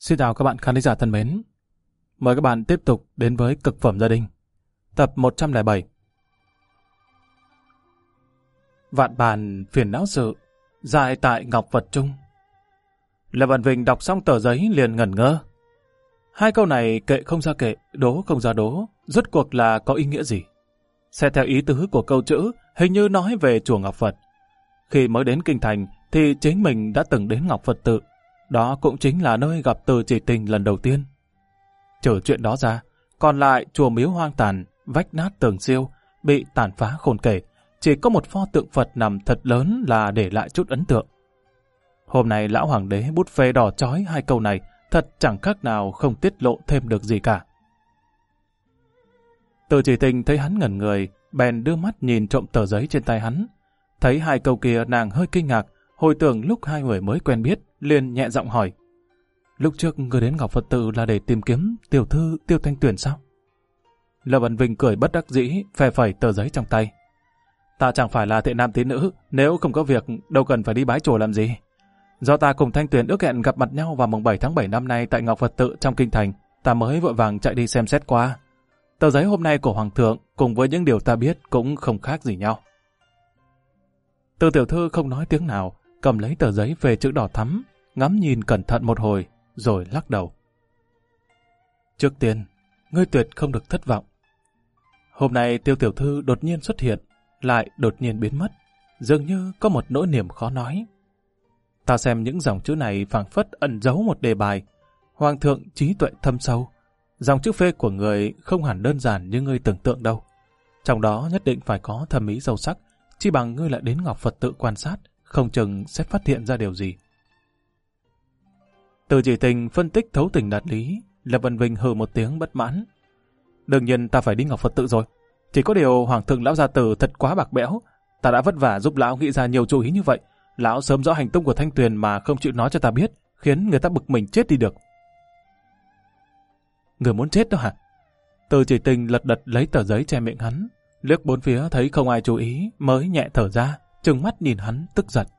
Xin chào các bạn khán giả thân mến. Mời các bạn tiếp tục đến với Cực phẩm gia đình, tập 107. Vạn bàn phiền não sự, dài tại Ngọc Vật Trung. Lâm Văn Vinh đọc xong tờ giấy liền ngẩn ngơ. Hai câu này kệ không ra kệ, đố không ra đố, rốt cuộc là có ý nghĩa gì? Xét theo ý tứ của câu chữ, hình như nói về chùa Ngọc Phật. Khi mới đến Kinh Thành thì chính mình đã từng đến Ngọc Phật Tự. Đó cũng chính là nơi gặp Từ Chỉ Tình lần đầu tiên. Trừ chuyện đó ra, còn lại chùa miếu hoang tàn, vách nát tường siêu, bị tàn phá khôn kể. Chỉ có một pho tượng Phật nằm thật lớn là để lại chút ấn tượng. Hôm nay lão hoàng đế bút phê đỏ chói hai câu này, thật chẳng khác nào không tiết lộ thêm được gì cả. Từ Chỉ Tình thấy hắn ngẩn người, bèn đưa mắt nhìn trộm tờ giấy trên tay hắn. Thấy hai câu kia nàng hơi kinh ngạc, hồi tưởng lúc hai người mới quen biết, liền nhẹ giọng hỏi. Lúc trước người đến Ngọc Phật Tự là để tìm kiếm tiểu thư Tiêu Thanh Tuyền sao? Lâm Văn Vinh cười bất đắc dĩ, phe phẩy tờ giấy trong tay. Ta chẳng phải là thiện nam tín nữ, nếu không có việc, đâu cần phải đi bái chùa làm gì. Do ta cùng Thanh Tuyền ước hẹn gặp mặt nhau vào mùng 7 tháng 7 năm nay tại Ngọc Phật Tự trong Kinh Thành, ta mới vội vàng chạy đi xem xét qua. Tờ giấy hôm nay của Hoàng thượng cùng với những điều ta biết cũng không khác gì nhau. Từ tiểu thư không nói tiếng nào, cầm lấy tờ giấy về chữ đỏ thắm, ngắm nhìn cẩn thận một hồi, rồi lắc đầu. Trước tiên, ngươi tuyệt không được thất vọng. Hôm nay Tiêu tiểu thư đột nhiên xuất hiện, lại đột nhiên biến mất, dường như có một nỗi niềm khó nói. Ta xem những dòng chữ này phảng phất ẩn giấu một đề bài. Hoàng thượng trí tuệ thâm sâu. Dòng chữ phê của người không hẳn đơn giản như ngươi tưởng tượng đâu. Trong đó nhất định phải có thẩm mỹ sâu sắc, chi bằng ngươi lại đến Ngọc Phật Tự quan sát, không chừng sẽ phát hiện ra điều gì. Từ Chỉ Tình phân tích thấu tình đạt lý, Lâm Văn Vinh hừ một tiếng bất mãn. Đương nhiên ta phải đi Ngọc Phật Tự rồi. Chỉ có điều Hoàng thượng lão gia tử thật quá bạc bẽo. Ta đã vất vả giúp lão nghĩ ra nhiều chủ ý như vậy. Lão sớm rõ hành tung của Thanh Tuyền mà không chịu nói cho ta biết, khiến người ta bực mình chết đi được. Người muốn chết đó hả? Từ Chỉ Tình lật đật lấy tờ giấy che miệng hắn, liếc bốn phía thấy không ai chú ý, mới nhẹ thở ra, trừng mắt nhìn hắn tức giận.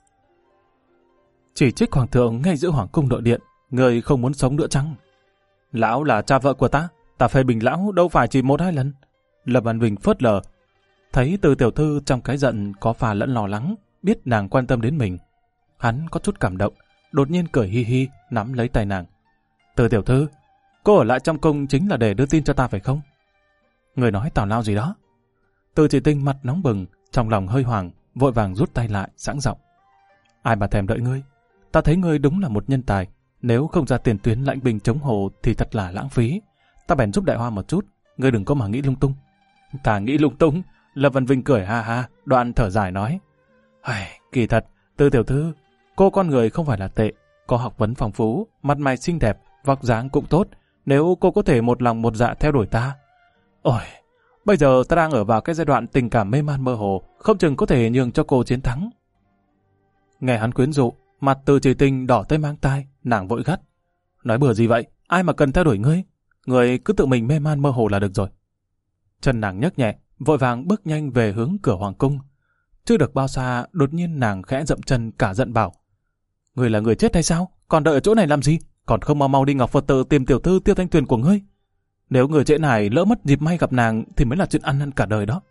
Chỉ trích Hoàng thượng ngay giữa Hoàng cung nội điện, người không muốn sống nữa chăng? Lão là cha vợ của ta phê bình lão đâu phải chỉ một hai lần. Lâm Văn Vinh phớt lờ, thấy Từ tiểu thư trong cái giận có pha lẫn lo lắng, biết nàng quan tâm đến mình. Hắn có chút cảm động, đột nhiên cười hi hi, nắm lấy tay nàng. Từ tiểu thư, cô ở lại trong cung chính là để đưa tin cho ta phải không? Người nói tào lao gì đó? Từ Chỉ Tình mặt nóng bừng, trong lòng hơi hoảng, vội vàng rút tay lại, sẵn giọng. Ai mà thèm đợi ngươi? Ta thấy ngươi đúng là một nhân tài. Nếu không ra tiền tuyến lãnh binh chống hồ thì thật là lãng phí. Ta bèn giúp Đại Hoa một chút, ngươi đừng có mà nghĩ lung tung. Ta nghĩ lung tung? Lâm Văn Vinh cười ha ha, đoạn thở dài nói. Kỳ thật, Từ tiểu thư, cô con người không phải là tệ, có học vấn phong phú, mặt mày xinh đẹp, vóc dáng cũng tốt. Nếu cô có thể một lòng một dạ theo đuổi ta. Ôi, bây giờ ta đang ở vào cái giai đoạn tình cảm mê man mơ hồ, không chừng có thể nhường cho cô chiến thắng. Nghe hắn quyến rũ, mặt Từ Chỉ Tình đỏ tới mang tai, nàng vội gắt. Nói bừa gì vậy? Ai mà cần theo đuổi ngươi? Ngươi cứ tự mình mê man mơ hồ là được rồi. Chân nàng nhấc nhẹ, vội vàng bước nhanh về hướng cửa hoàng cung. Chưa được bao xa, đột nhiên nàng khẽ dậm chân cả giận bảo. Ngươi là người chết hay sao? Còn đợi ở chỗ này làm gì? Còn không mau mau đi Ngọc Phật Tự tìm tiểu thư Tiêu Thanh Tuyền của ngươi. Nếu người trễ này lỡ mất dịp may gặp nàng thì mới là chuyện ăn năn cả đời đó.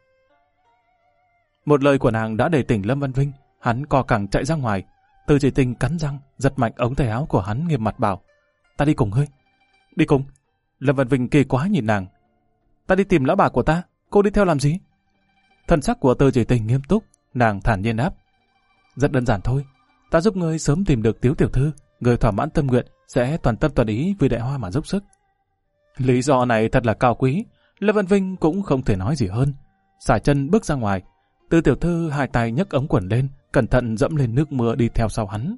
Một lời của nàng đã để tỉnh Lâm Văn Vinh, hắn co cẳng chạy ra ngoài. Từ Chỉ Tình cắn răng, giật mạnh ống tay áo của hắn nghiêm mặt bảo. Ta đi cùng ngươi. Đi cùng? Lâm Văn Vinh kỳ quá nhìn nàng. Ta đi tìm lão bà của ta, cô đi theo làm gì? Thần sắc của Từ Chỉ Tình nghiêm túc, nàng thản nhiên đáp. Rất đơn giản thôi, ta giúp ngươi sớm tìm được Tiếu tiểu thư, người thỏa mãn tâm nguyện sẽ toàn tâm toàn ý vì Đại Hoa mà dốc sức. Lý do này thật là cao quý, Lâm Văn Vinh cũng không thể nói gì hơn. Sải chân bước ra ngoài, Từ tiểu thư hai tay nhấc ống quần lên, cẩn thận dẫm lên nước mưa đi theo sau hắn.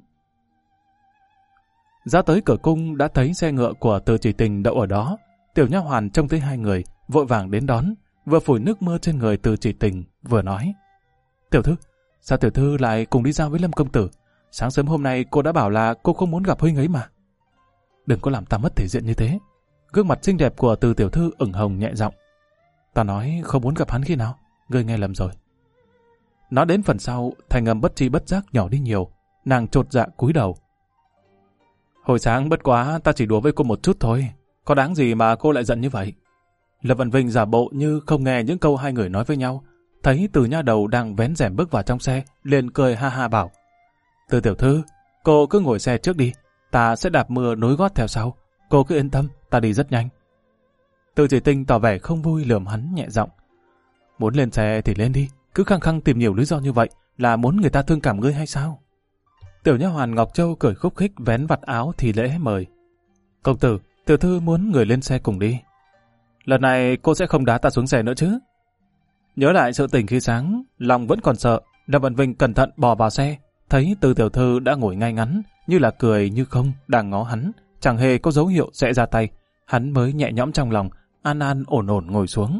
Ra tới cửa cung đã thấy xe ngựa của Từ Chỉ Tình đậu ở đó. Tiểu nha hoàn trông thấy hai người, vội vàng đến đón, vừa phủi nước mưa trên người Từ Chỉ Tình, vừa nói. Tiểu thư, sao tiểu thư lại cùng đi ra với Lâm công tử? Sáng sớm hôm nay cô đã bảo là cô không muốn gặp huynh ấy mà. Đừng có làm ta mất thể diện như thế. Gương mặt xinh đẹp của Từ tiểu thư ửng hồng nhẹ giọng. Ta nói không muốn gặp hắn khi nào? Ngươi nghe lầm rồi. Nói đến phần sau, thành âm bất tri bất giác nhỏ đi nhiều. Nàng chột dạ cúi đầu. Hồi sáng bất quá ta chỉ đùa với cô một chút thôi. Có đáng gì mà cô lại giận như vậy? Lâm Văn Vinh giả bộ như không nghe những câu hai người nói với nhau. Thấy Từ nha đầu đang vén rèm bước vào trong xe, liền cười ha ha bảo. Từ tiểu thư, cô cứ ngồi xe trước đi. Ta sẽ đạp mưa nối gót theo sau. Cô cứ yên tâm, ta đi rất nhanh. Từ Chỉ Tinh tỏ vẻ không vui lườm hắn nhẹ giọng. Muốn lên xe thì lên đi. Cứ khăng khăng tìm nhiều lý do như vậy là muốn người ta thương cảm ngươi hay sao? Tiểu nha hoàn Ngọc Châu cười khúc khích vén vạt áo thì lễ mời. Công tử, tiểu thư muốn người lên xe cùng đi. Lần này cô sẽ không đá ta xuống xe nữa chứ? Nhớ lại sự tình khi sáng, lòng vẫn còn sợ. Lâm Văn Vinh cẩn thận bò vào xe, thấy Từ tiểu thư đã ngồi ngay ngắn, như là cười như không, đang ngó hắn, chẳng hề có dấu hiệu sẽ ra tay. Hắn mới nhẹ nhõm trong lòng, an an ổn ổn ngồi xuống.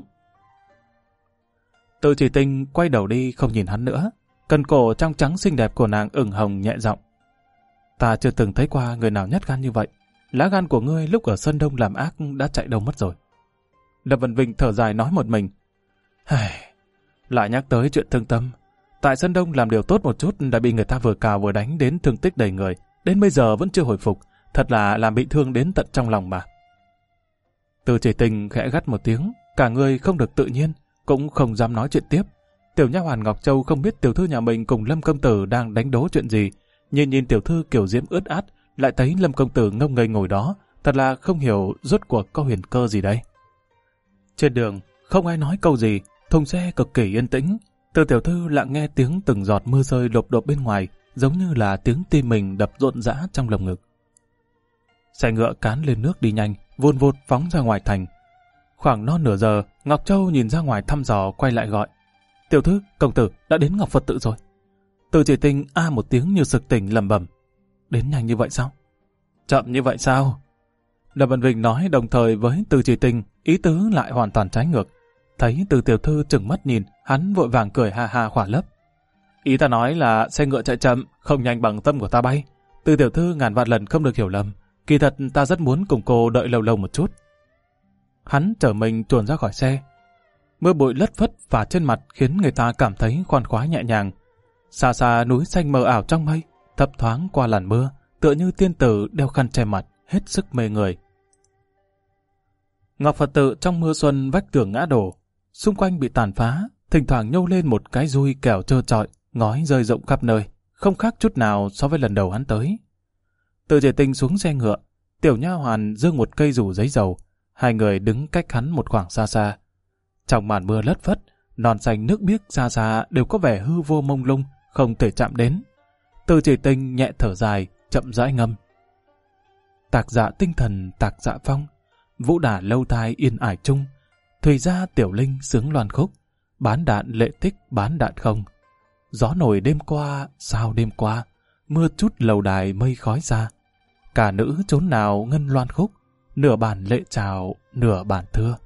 Từ Chỉ Tinh quay đầu đi không nhìn hắn nữa. Cần cổ trong trắng xinh đẹp của nàng ửng hồng nhẹ giọng. Ta chưa từng thấy qua người nào nhát gan như vậy. Lá gan của ngươi lúc ở Sơn Đông làm ác đã chạy đâu mất rồi. Lâm Văn Vinh thở dài nói một mình. Lại nhắc tới chuyện thương tâm. Tại Sơn Đông làm điều tốt một chút đã bị người ta vừa cào vừa đánh đến thương tích đầy người. Đến bây giờ vẫn chưa hồi phục. Thật là làm bị thương đến tận trong lòng mà. Từ Chỉ Tinh khẽ gắt một tiếng. Cả người không được tự nhiên, cũng không dám nói chuyện tiếp. Tiểu nha hoàn Ngọc Châu không biết tiểu thư nhà mình cùng Lâm công tử đang đánh đố chuyện gì. Nhìn tiểu thư kiểu diễm ướt át, lại thấy Lâm công tử ngông nghênh ngồi đó. Thật là không hiểu rốt cuộc có huyền cơ gì đây. Trên đường, không ai nói câu gì, thùng xe cực kỳ yên tĩnh. Từ tiểu thư lặng nghe tiếng từng giọt mưa rơi lộp độp bên ngoài, giống như là tiếng tim mình đập rộn rã trong lồng ngực. Xe ngựa cán lên nước đi nhanh, vun vụt phóng ra ngoài thành. Khoảng non nửa giờ, Ngọc Châu nhìn ra ngoài thăm dò quay lại gọi. Tiểu thư, công tử đã đến Ngọc Phật tự rồi. Từ Chỉ Tinh a một tiếng như sực tỉnh lẩm bẩm. Đến nhanh như vậy sao? Chậm như vậy sao? Lâm Văn Vinh nói đồng thời với Từ Chỉ Tinh, ý tứ lại hoàn toàn trái ngược. Thấy Từ tiểu thư trừng mắt nhìn, hắn vội vàng cười ha ha khỏa lấp. Ý ta nói là xe ngựa chạy chậm, không nhanh bằng tâm của ta bay. Từ tiểu thư ngàn vạn lần không được hiểu lầm. Kỳ thật ta rất muốn cùng cô đợi lâu lâu một chút. Hắn chở mình chuồn ra khỏi xe. Mưa bụi lất phất và trên mặt khiến người ta cảm thấy khoan khoái nhẹ nhàng. Xa xa núi xanh mờ ảo trong mây, thấp thoáng qua làn mưa, tựa như tiên tử đeo khăn che mặt, hết sức mê người. Ngọc Phật tự trong mưa xuân vách tường ngã đổ, xung quanh bị tàn phá, thỉnh thoảng nhô lên một cái dui kẻo trơ trọi, ngói rơi rộng khắp nơi, không khác chút nào so với lần đầu hắn tới. Từ Chỉ Tinh xuống xe ngựa, tiểu nha hoàn giương một cây dù giấy dầu, hai người đứng cách hắn một khoảng xa xa. Trong màn mưa lất phất, non xanh nước biếc xa xa đều có vẻ hư vô mông lung, không thể chạm đến. Từ Chỉ Tinh nhẹ thở dài, chậm rãi ngâm. Tạc dạ tinh thần tạc dạ phong, vũ đả lâu thai yên ải chung, thùy gia tiểu linh sướng loan khúc, bán đạn lệ tích bán đạn không. Gió nổi đêm qua, sao đêm qua, mưa chút lầu đài mây khói ra. Cả nữ chốn nào ngân loan khúc, nửa bản lệ trào, nửa bản thưa.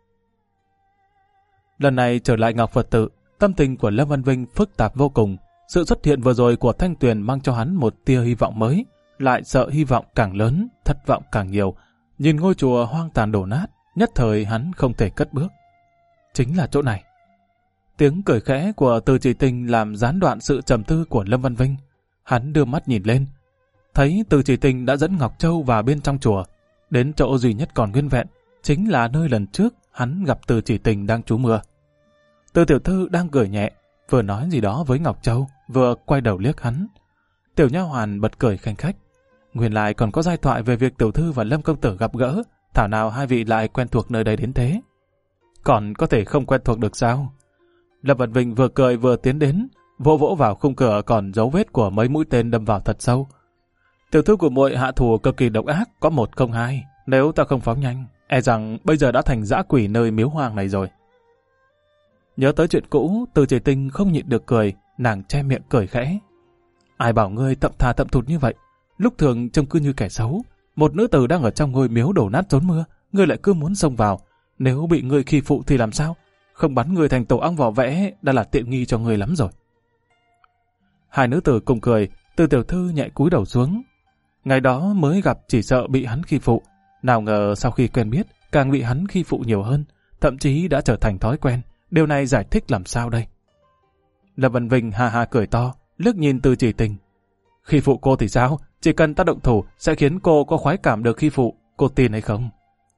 Lần này trở lại Ngọc Phật tự, tâm tình của Lâm Văn Vinh phức tạp vô cùng. Sự xuất hiện vừa rồi của Thanh Tuyền mang cho hắn một tia hy vọng mới, lại sợ hy vọng càng lớn, thất vọng càng nhiều. Nhìn ngôi chùa hoang tàn đổ nát, nhất thời hắn không thể cất bước. Chính là chỗ này. Tiếng cười khẽ của Từ Chỉ Tinh làm gián đoạn sự trầm tư của Lâm Văn Vinh. Hắn đưa mắt nhìn lên, thấy Từ Chỉ Tinh đã dẫn Ngọc Châu vào bên trong chùa, đến chỗ duy nhất còn nguyên vẹn, chính là nơi lần trước hắn gặp Từ Chỉ Tinh đang trú mưa. Từ tiểu thư đang cười nhẹ, vừa nói gì đó với Ngọc Châu, vừa quay đầu liếc hắn. Tiểu nha hoàn bật cười khanh khách. Nguyên lại còn có giai thoại về việc tiểu thư và Lâm công tử gặp gỡ, thảo nào hai vị lại quen thuộc nơi đây đến thế. Còn có thể không quen thuộc được sao? Lâm Văn Vinh vừa cười vừa tiến đến, vỗ vỗ vào khung cửa còn dấu vết của mấy mũi tên đâm vào thật sâu. Tiểu thư của muội hạ thủ cực kỳ độc ác, có một không hai. Nếu ta không phóng nhanh, e rằng bây giờ đã thành dã quỷ nơi miếu hoang này rồi. Nhớ tới chuyện cũ, Từ Chỉ Tinh không nhịn được cười, nàng che miệng cười khẽ. Ai bảo ngươi tậm thà tậm thụt như vậy? Lúc thường trông cứ như kẻ xấu. Một nữ tử đang ở trong ngôi miếu đổ nát trốn mưa, ngươi lại cứ muốn xông vào. Nếu bị ngươi khi phụ thì làm sao? Không bắn ngươi thành tổ ong vỏ vẽ đã là tiện nghi cho ngươi lắm rồi. Hai nữ tử cùng cười, Từ tiểu thư nhẹ cúi đầu xuống. Ngày đó mới gặp chỉ sợ bị hắn khi phụ, nào ngờ sau khi quen biết càng bị hắn khi phụ nhiều hơn, thậm chí đã trở thành thói quen. Điều này giải thích làm sao đây? Lâm Văn Vinh ha ha cười to, liếc nhìn Từ Chỉ Tinh. Khi phụ cô thì sao? Chỉ cần ta động thủ sẽ khiến cô có khoái cảm được khi phụ, cô tin hay không?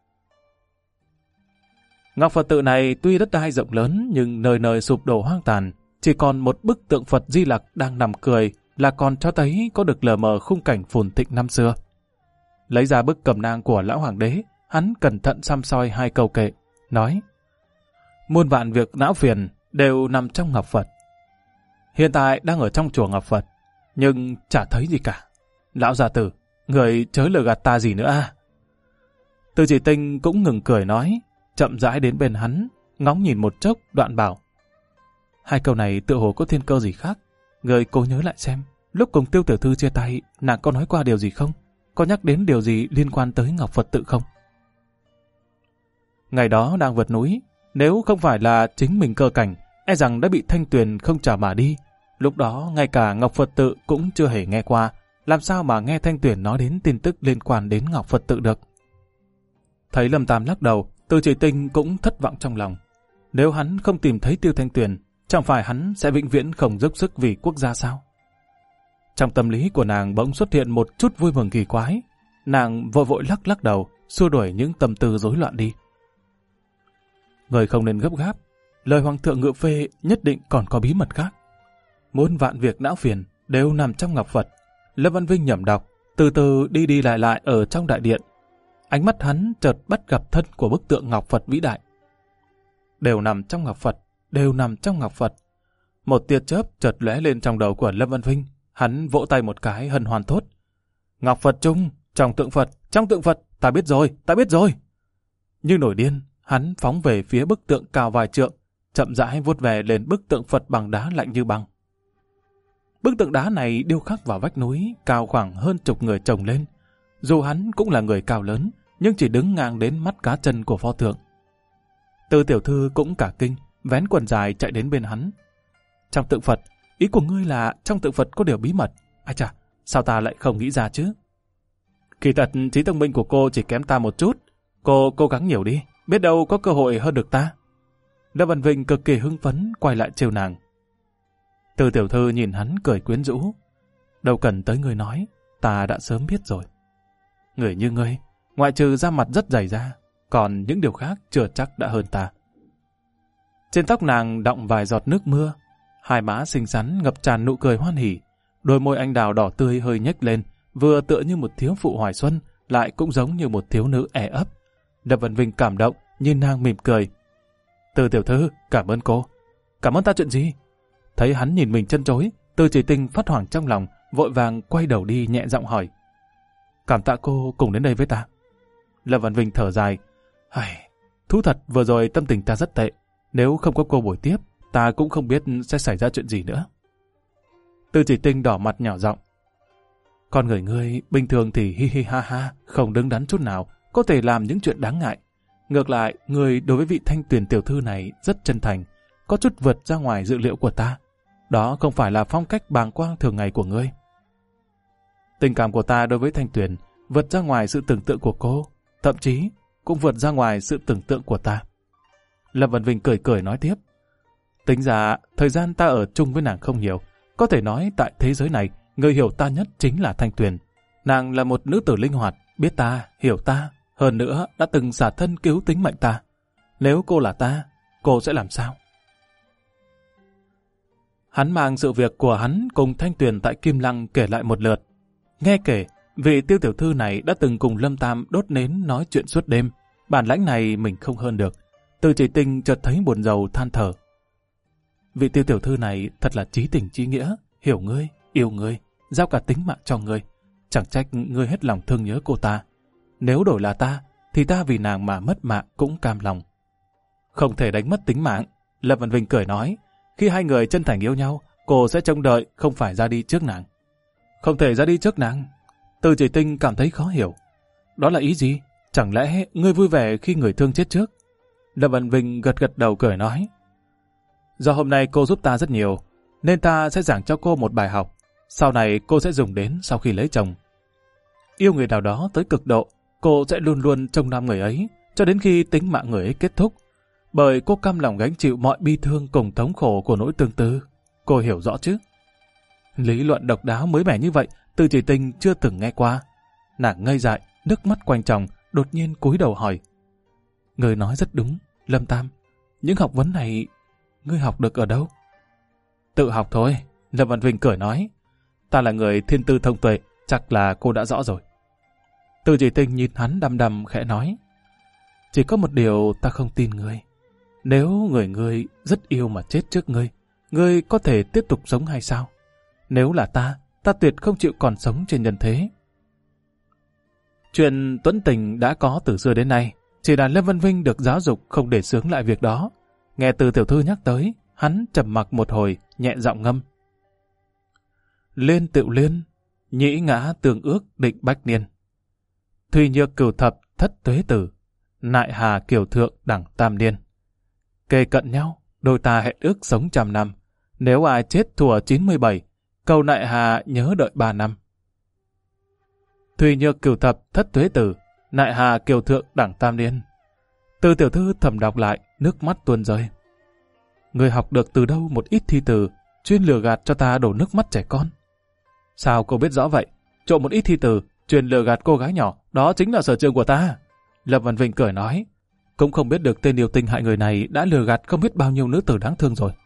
Ngọc Phật tự này tuy đất đai rộng lớn nhưng nơi nơi sụp đổ hoang tàn, chỉ còn một bức tượng Phật Di Lặc đang nằm cười là còn cho thấy có được lờ mờ khung cảnh phồn thịnh năm xưa. Lấy ra bức cẩm nang của lão hoàng đế, hắn cẩn thận săm soi 2 câu kệ, nói: muôn vạn việc não phiền đều nằm trong Ngọc Phật. Hiện tại đang ở trong chùa Ngọc Phật, nhưng chả thấy gì cả. Lão gia tử, người chớ lừa gạt ta gì nữa à? Từ Chỉ Tinh cũng ngừng cười nói, chậm rãi đến bên hắn, ngóng nhìn một chốc, đoạn bảo: 2 câu này tựa hồ có thiên cơ gì khác. Người cố nhớ lại xem, lúc cùng Tiêu tiểu thư chia tay, nàng có nói qua điều gì không? Có nhắc đến điều gì liên quan tới Ngọc Phật tự không? Ngày đó đang vượt núi, nếu không phải là chính mình cơ cảnh, e rằng đã bị Thanh Tuyền không trả mà đi. Lúc đó ngay cả Ngọc Phật tự cũng chưa hề nghe qua, làm sao mà nghe Thanh Tuyền nói đến tin tức liên quan đến Ngọc Phật tự được? Thấy Lâm Tam lắc đầu, Từ Chỉ Tinh cũng thất vọng trong lòng. Nếu hắn không tìm thấy Tiêu Thanh Tuyền, chẳng phải hắn sẽ vĩnh viễn không dốc sức vì quốc gia sao? Trong tâm lý của nàng bỗng xuất hiện một chút vui mừng kỳ quái. Nàng vội vội lắc đầu, xua đuổi những tâm tư rối loạn đi. Người không nên gấp gáp, lời Hoàng thượng ngự phê nhất định còn có bí mật khác. Muôn vạn việc não phiền đều nằm trong Ngọc Phật. Lâm Văn Vinh nhẩm đọc, từ từ đi lại ở trong đại điện. Ánh mắt hắn chợt bắt gặp thân của bức tượng Ngọc Phật vĩ đại. Đều nằm trong Ngọc Phật, đều nằm trong Ngọc Phật. Một tia chớp chợt lóe lên trong đầu của Lâm Văn Vinh. Hắn vỗ tay một cái hân hoan thốt: Ngọc Phật chung, trong tượng Phật, ta biết rồi. Như nổi điên, hắn phóng về phía bức tượng cao vài trượng, chậm rãi vuốt về lên bức tượng Phật bằng đá lạnh như băng. Bức tượng đá này điêu khắc vào vách núi, cao khoảng hơn 10 người chồng lên. Dù hắn cũng là người cao lớn, nhưng chỉ đứng ngang đến mắt cá chân của pho tượng. Từ tiểu thư cũng cả kinh, vén quần dài chạy đến bên hắn. Trong tượng Phật, ý của ngươi là trong tượng Phật có điều bí mật. Ai chà, sao ta lại không nghĩ ra chứ? Kỳ thật, trí thông minh của cô chỉ kém ta một chút. Cô cố gắng nhiều đi, biết đâu có cơ hội hơn được ta. Lâm Văn Vinh cực kỳ hưng phấn quay lại trêu nàng. Từ tiểu thư nhìn hắn cười quyến rũ. Đâu cần tới ngươi nói, ta đã sớm biết rồi. Người như ngươi, ngoại trừ da mặt rất dày da, còn những điều khác chưa chắc đã hơn ta. Trên tóc nàng đọng vài giọt nước mưa, 2 má xinh xắn ngập tràn nụ cười hoan hỉ, đôi môi anh đào đỏ tươi hơi nhếch lên, vừa tựa như một thiếu phụ hoài xuân, lại cũng giống như một thiếu nữ ẻ ấp. Lâm Văn Vinh cảm động, nhìn nàng mỉm cười. Từ tiểu thư, cảm ơn cô. Cảm ơn ta chuyện gì? Thấy hắn nhìn mình chân chối, Từ Chỉ Tinh phát hoảng trong lòng, vội vàng quay đầu đi nhẹ giọng hỏi. Cảm tạ cô cùng đến đây với ta. Lâm Văn Vinh thở dài. Thú thật vừa rồi tâm tình ta rất tệ. Nếu không có cô buổi tiếp, ta cũng không biết sẽ xảy ra chuyện gì nữa. Từ Chỉ Tinh đỏ mặt nhỏ giọng. Con người ngươi bình thường thì hi hi ha ha, không đứng đắn chút nào, có thể làm những chuyện đáng ngại. Ngược lại, ngươi đối với vị Thanh Tuyền tiểu thư này rất chân thành, có chút vượt ra ngoài dự liệu của ta. Đó không phải là phong cách bàng quang thường ngày của ngươi. Tình cảm của ta đối với Thanh Tuyền vượt ra ngoài sự tưởng tượng của cô, thậm chí cũng vượt ra ngoài sự tưởng tượng của ta. Lâm Văn Vinh cười cười nói tiếp. Tính ra, thời gian ta ở chung với nàng không nhiều. Có thể nói tại thế giới này, người hiểu ta nhất chính là Thanh Tuyền. Nàng là một nữ tử linh hoạt, biết ta, hiểu ta, hơn nữa đã từng xả thân cứu tính mệnh ta. Nếu cô là ta, cô sẽ làm sao? Hắn mang sự việc của hắn cùng Thanh Tuyền tại Kim Lăng kể lại một lượt. Nghe kể, vị Tiêu tiểu thư này đã từng cùng Lâm Tam đốt nến nói chuyện suốt đêm. Bản lãnh này mình không hơn được. Từ Chỉ Tinh chợt thấy buồn rầu than thở. Vị Tiêu tiểu thư này thật là chí tình chí nghĩa, hiểu ngươi, yêu ngươi, giao cả tính mạng cho ngươi. Chẳng trách ngươi hết lòng thương nhớ cô ta. Nếu đổi là ta, thì ta vì nàng mà mất mạng cũng cam lòng. Không thể đánh mất tính mạng. Lâm Văn Vinh cười nói, khi hai người chân thành yêu nhau, cô sẽ trông đợi, không phải ra đi trước nàng. Không thể ra đi trước nàng. Từ Chỉ Tinh cảm thấy khó hiểu. Đó là ý gì? Chẳng lẽ ngươi vui vẻ khi người thương chết trước? Lâm Văn Vinh gật gật đầu cười nói. Do hôm nay cô giúp ta rất nhiều, nên ta sẽ giảng cho cô một bài học. Sau này cô sẽ dùng đến sau khi lấy chồng. Yêu người nào đó tới cực độ, cô sẽ luôn luôn trông nom người ấy, cho đến khi tính mạng người ấy kết thúc. Bởi cô cam lòng gánh chịu mọi bi thương cùng thống khổ của nỗi tương tư. Cô hiểu rõ chứ? Lý luận độc đáo mới mẻ như vậy Từ Chỉ Tình chưa từng nghe qua. Nàng ngây dại, nước mắt quanh tròng, đột nhiên cúi đầu hỏi. Người nói rất đúng, Lâm Tam. Những học vấn này, ngươi học được ở đâu? Tự học thôi, Lâm Văn Vinh cười nói. Ta là người thiên tư thông tuệ, chắc là cô đã rõ rồi. Từ Chỉ Tình nhìn hắn đăm đăm khẽ nói. Chỉ có một điều ta không tin ngươi. Nếu ngươi rất yêu mà chết trước ngươi có thể tiếp tục sống hay sao? Nếu là ta tuyệt không chịu còn sống trên nhân thế. Chuyện tuẫn tình đã có từ xưa đến nay, chỉ là Lâm Văn Vinh được giáo dục không để xướng lại việc đó. Nghe Từ tiểu thư nhắc tới, hắn trầm mặc một hồi, nhẹ giọng ngâm. Liên tựu liên, nhĩ ngã tương ước định bách niên. Thùy nhược cửu thập thất tuế tử, nại hà kiều thượng đẳng tam niên. Kề cận nhau, đôi ta hẹn ước sống 100 năm. Nếu ai chết thùa 97, cầu nại hà nhớ đợi 3 năm. Thùy nhược cửu thập thất tuế tử, nại hà kiều thượng đẳng tam niên. Từ tiểu thư thầm đọc lại, nước mắt tuôn rơi. Người học được từ đâu một ít thi từ, chuyên lừa gạt cho ta đổ nước mắt trẻ con? Sao cô biết rõ vậy? Trộm một ít thi từ, chuyên lừa gạt cô gái nhỏ, đó chính là sở trường của ta. Lâm Văn Vinh cười nói. Cũng không biết được tên yêu tinh hại người này đã lừa gạt không biết bao nhiêu nữ tử đáng thương rồi.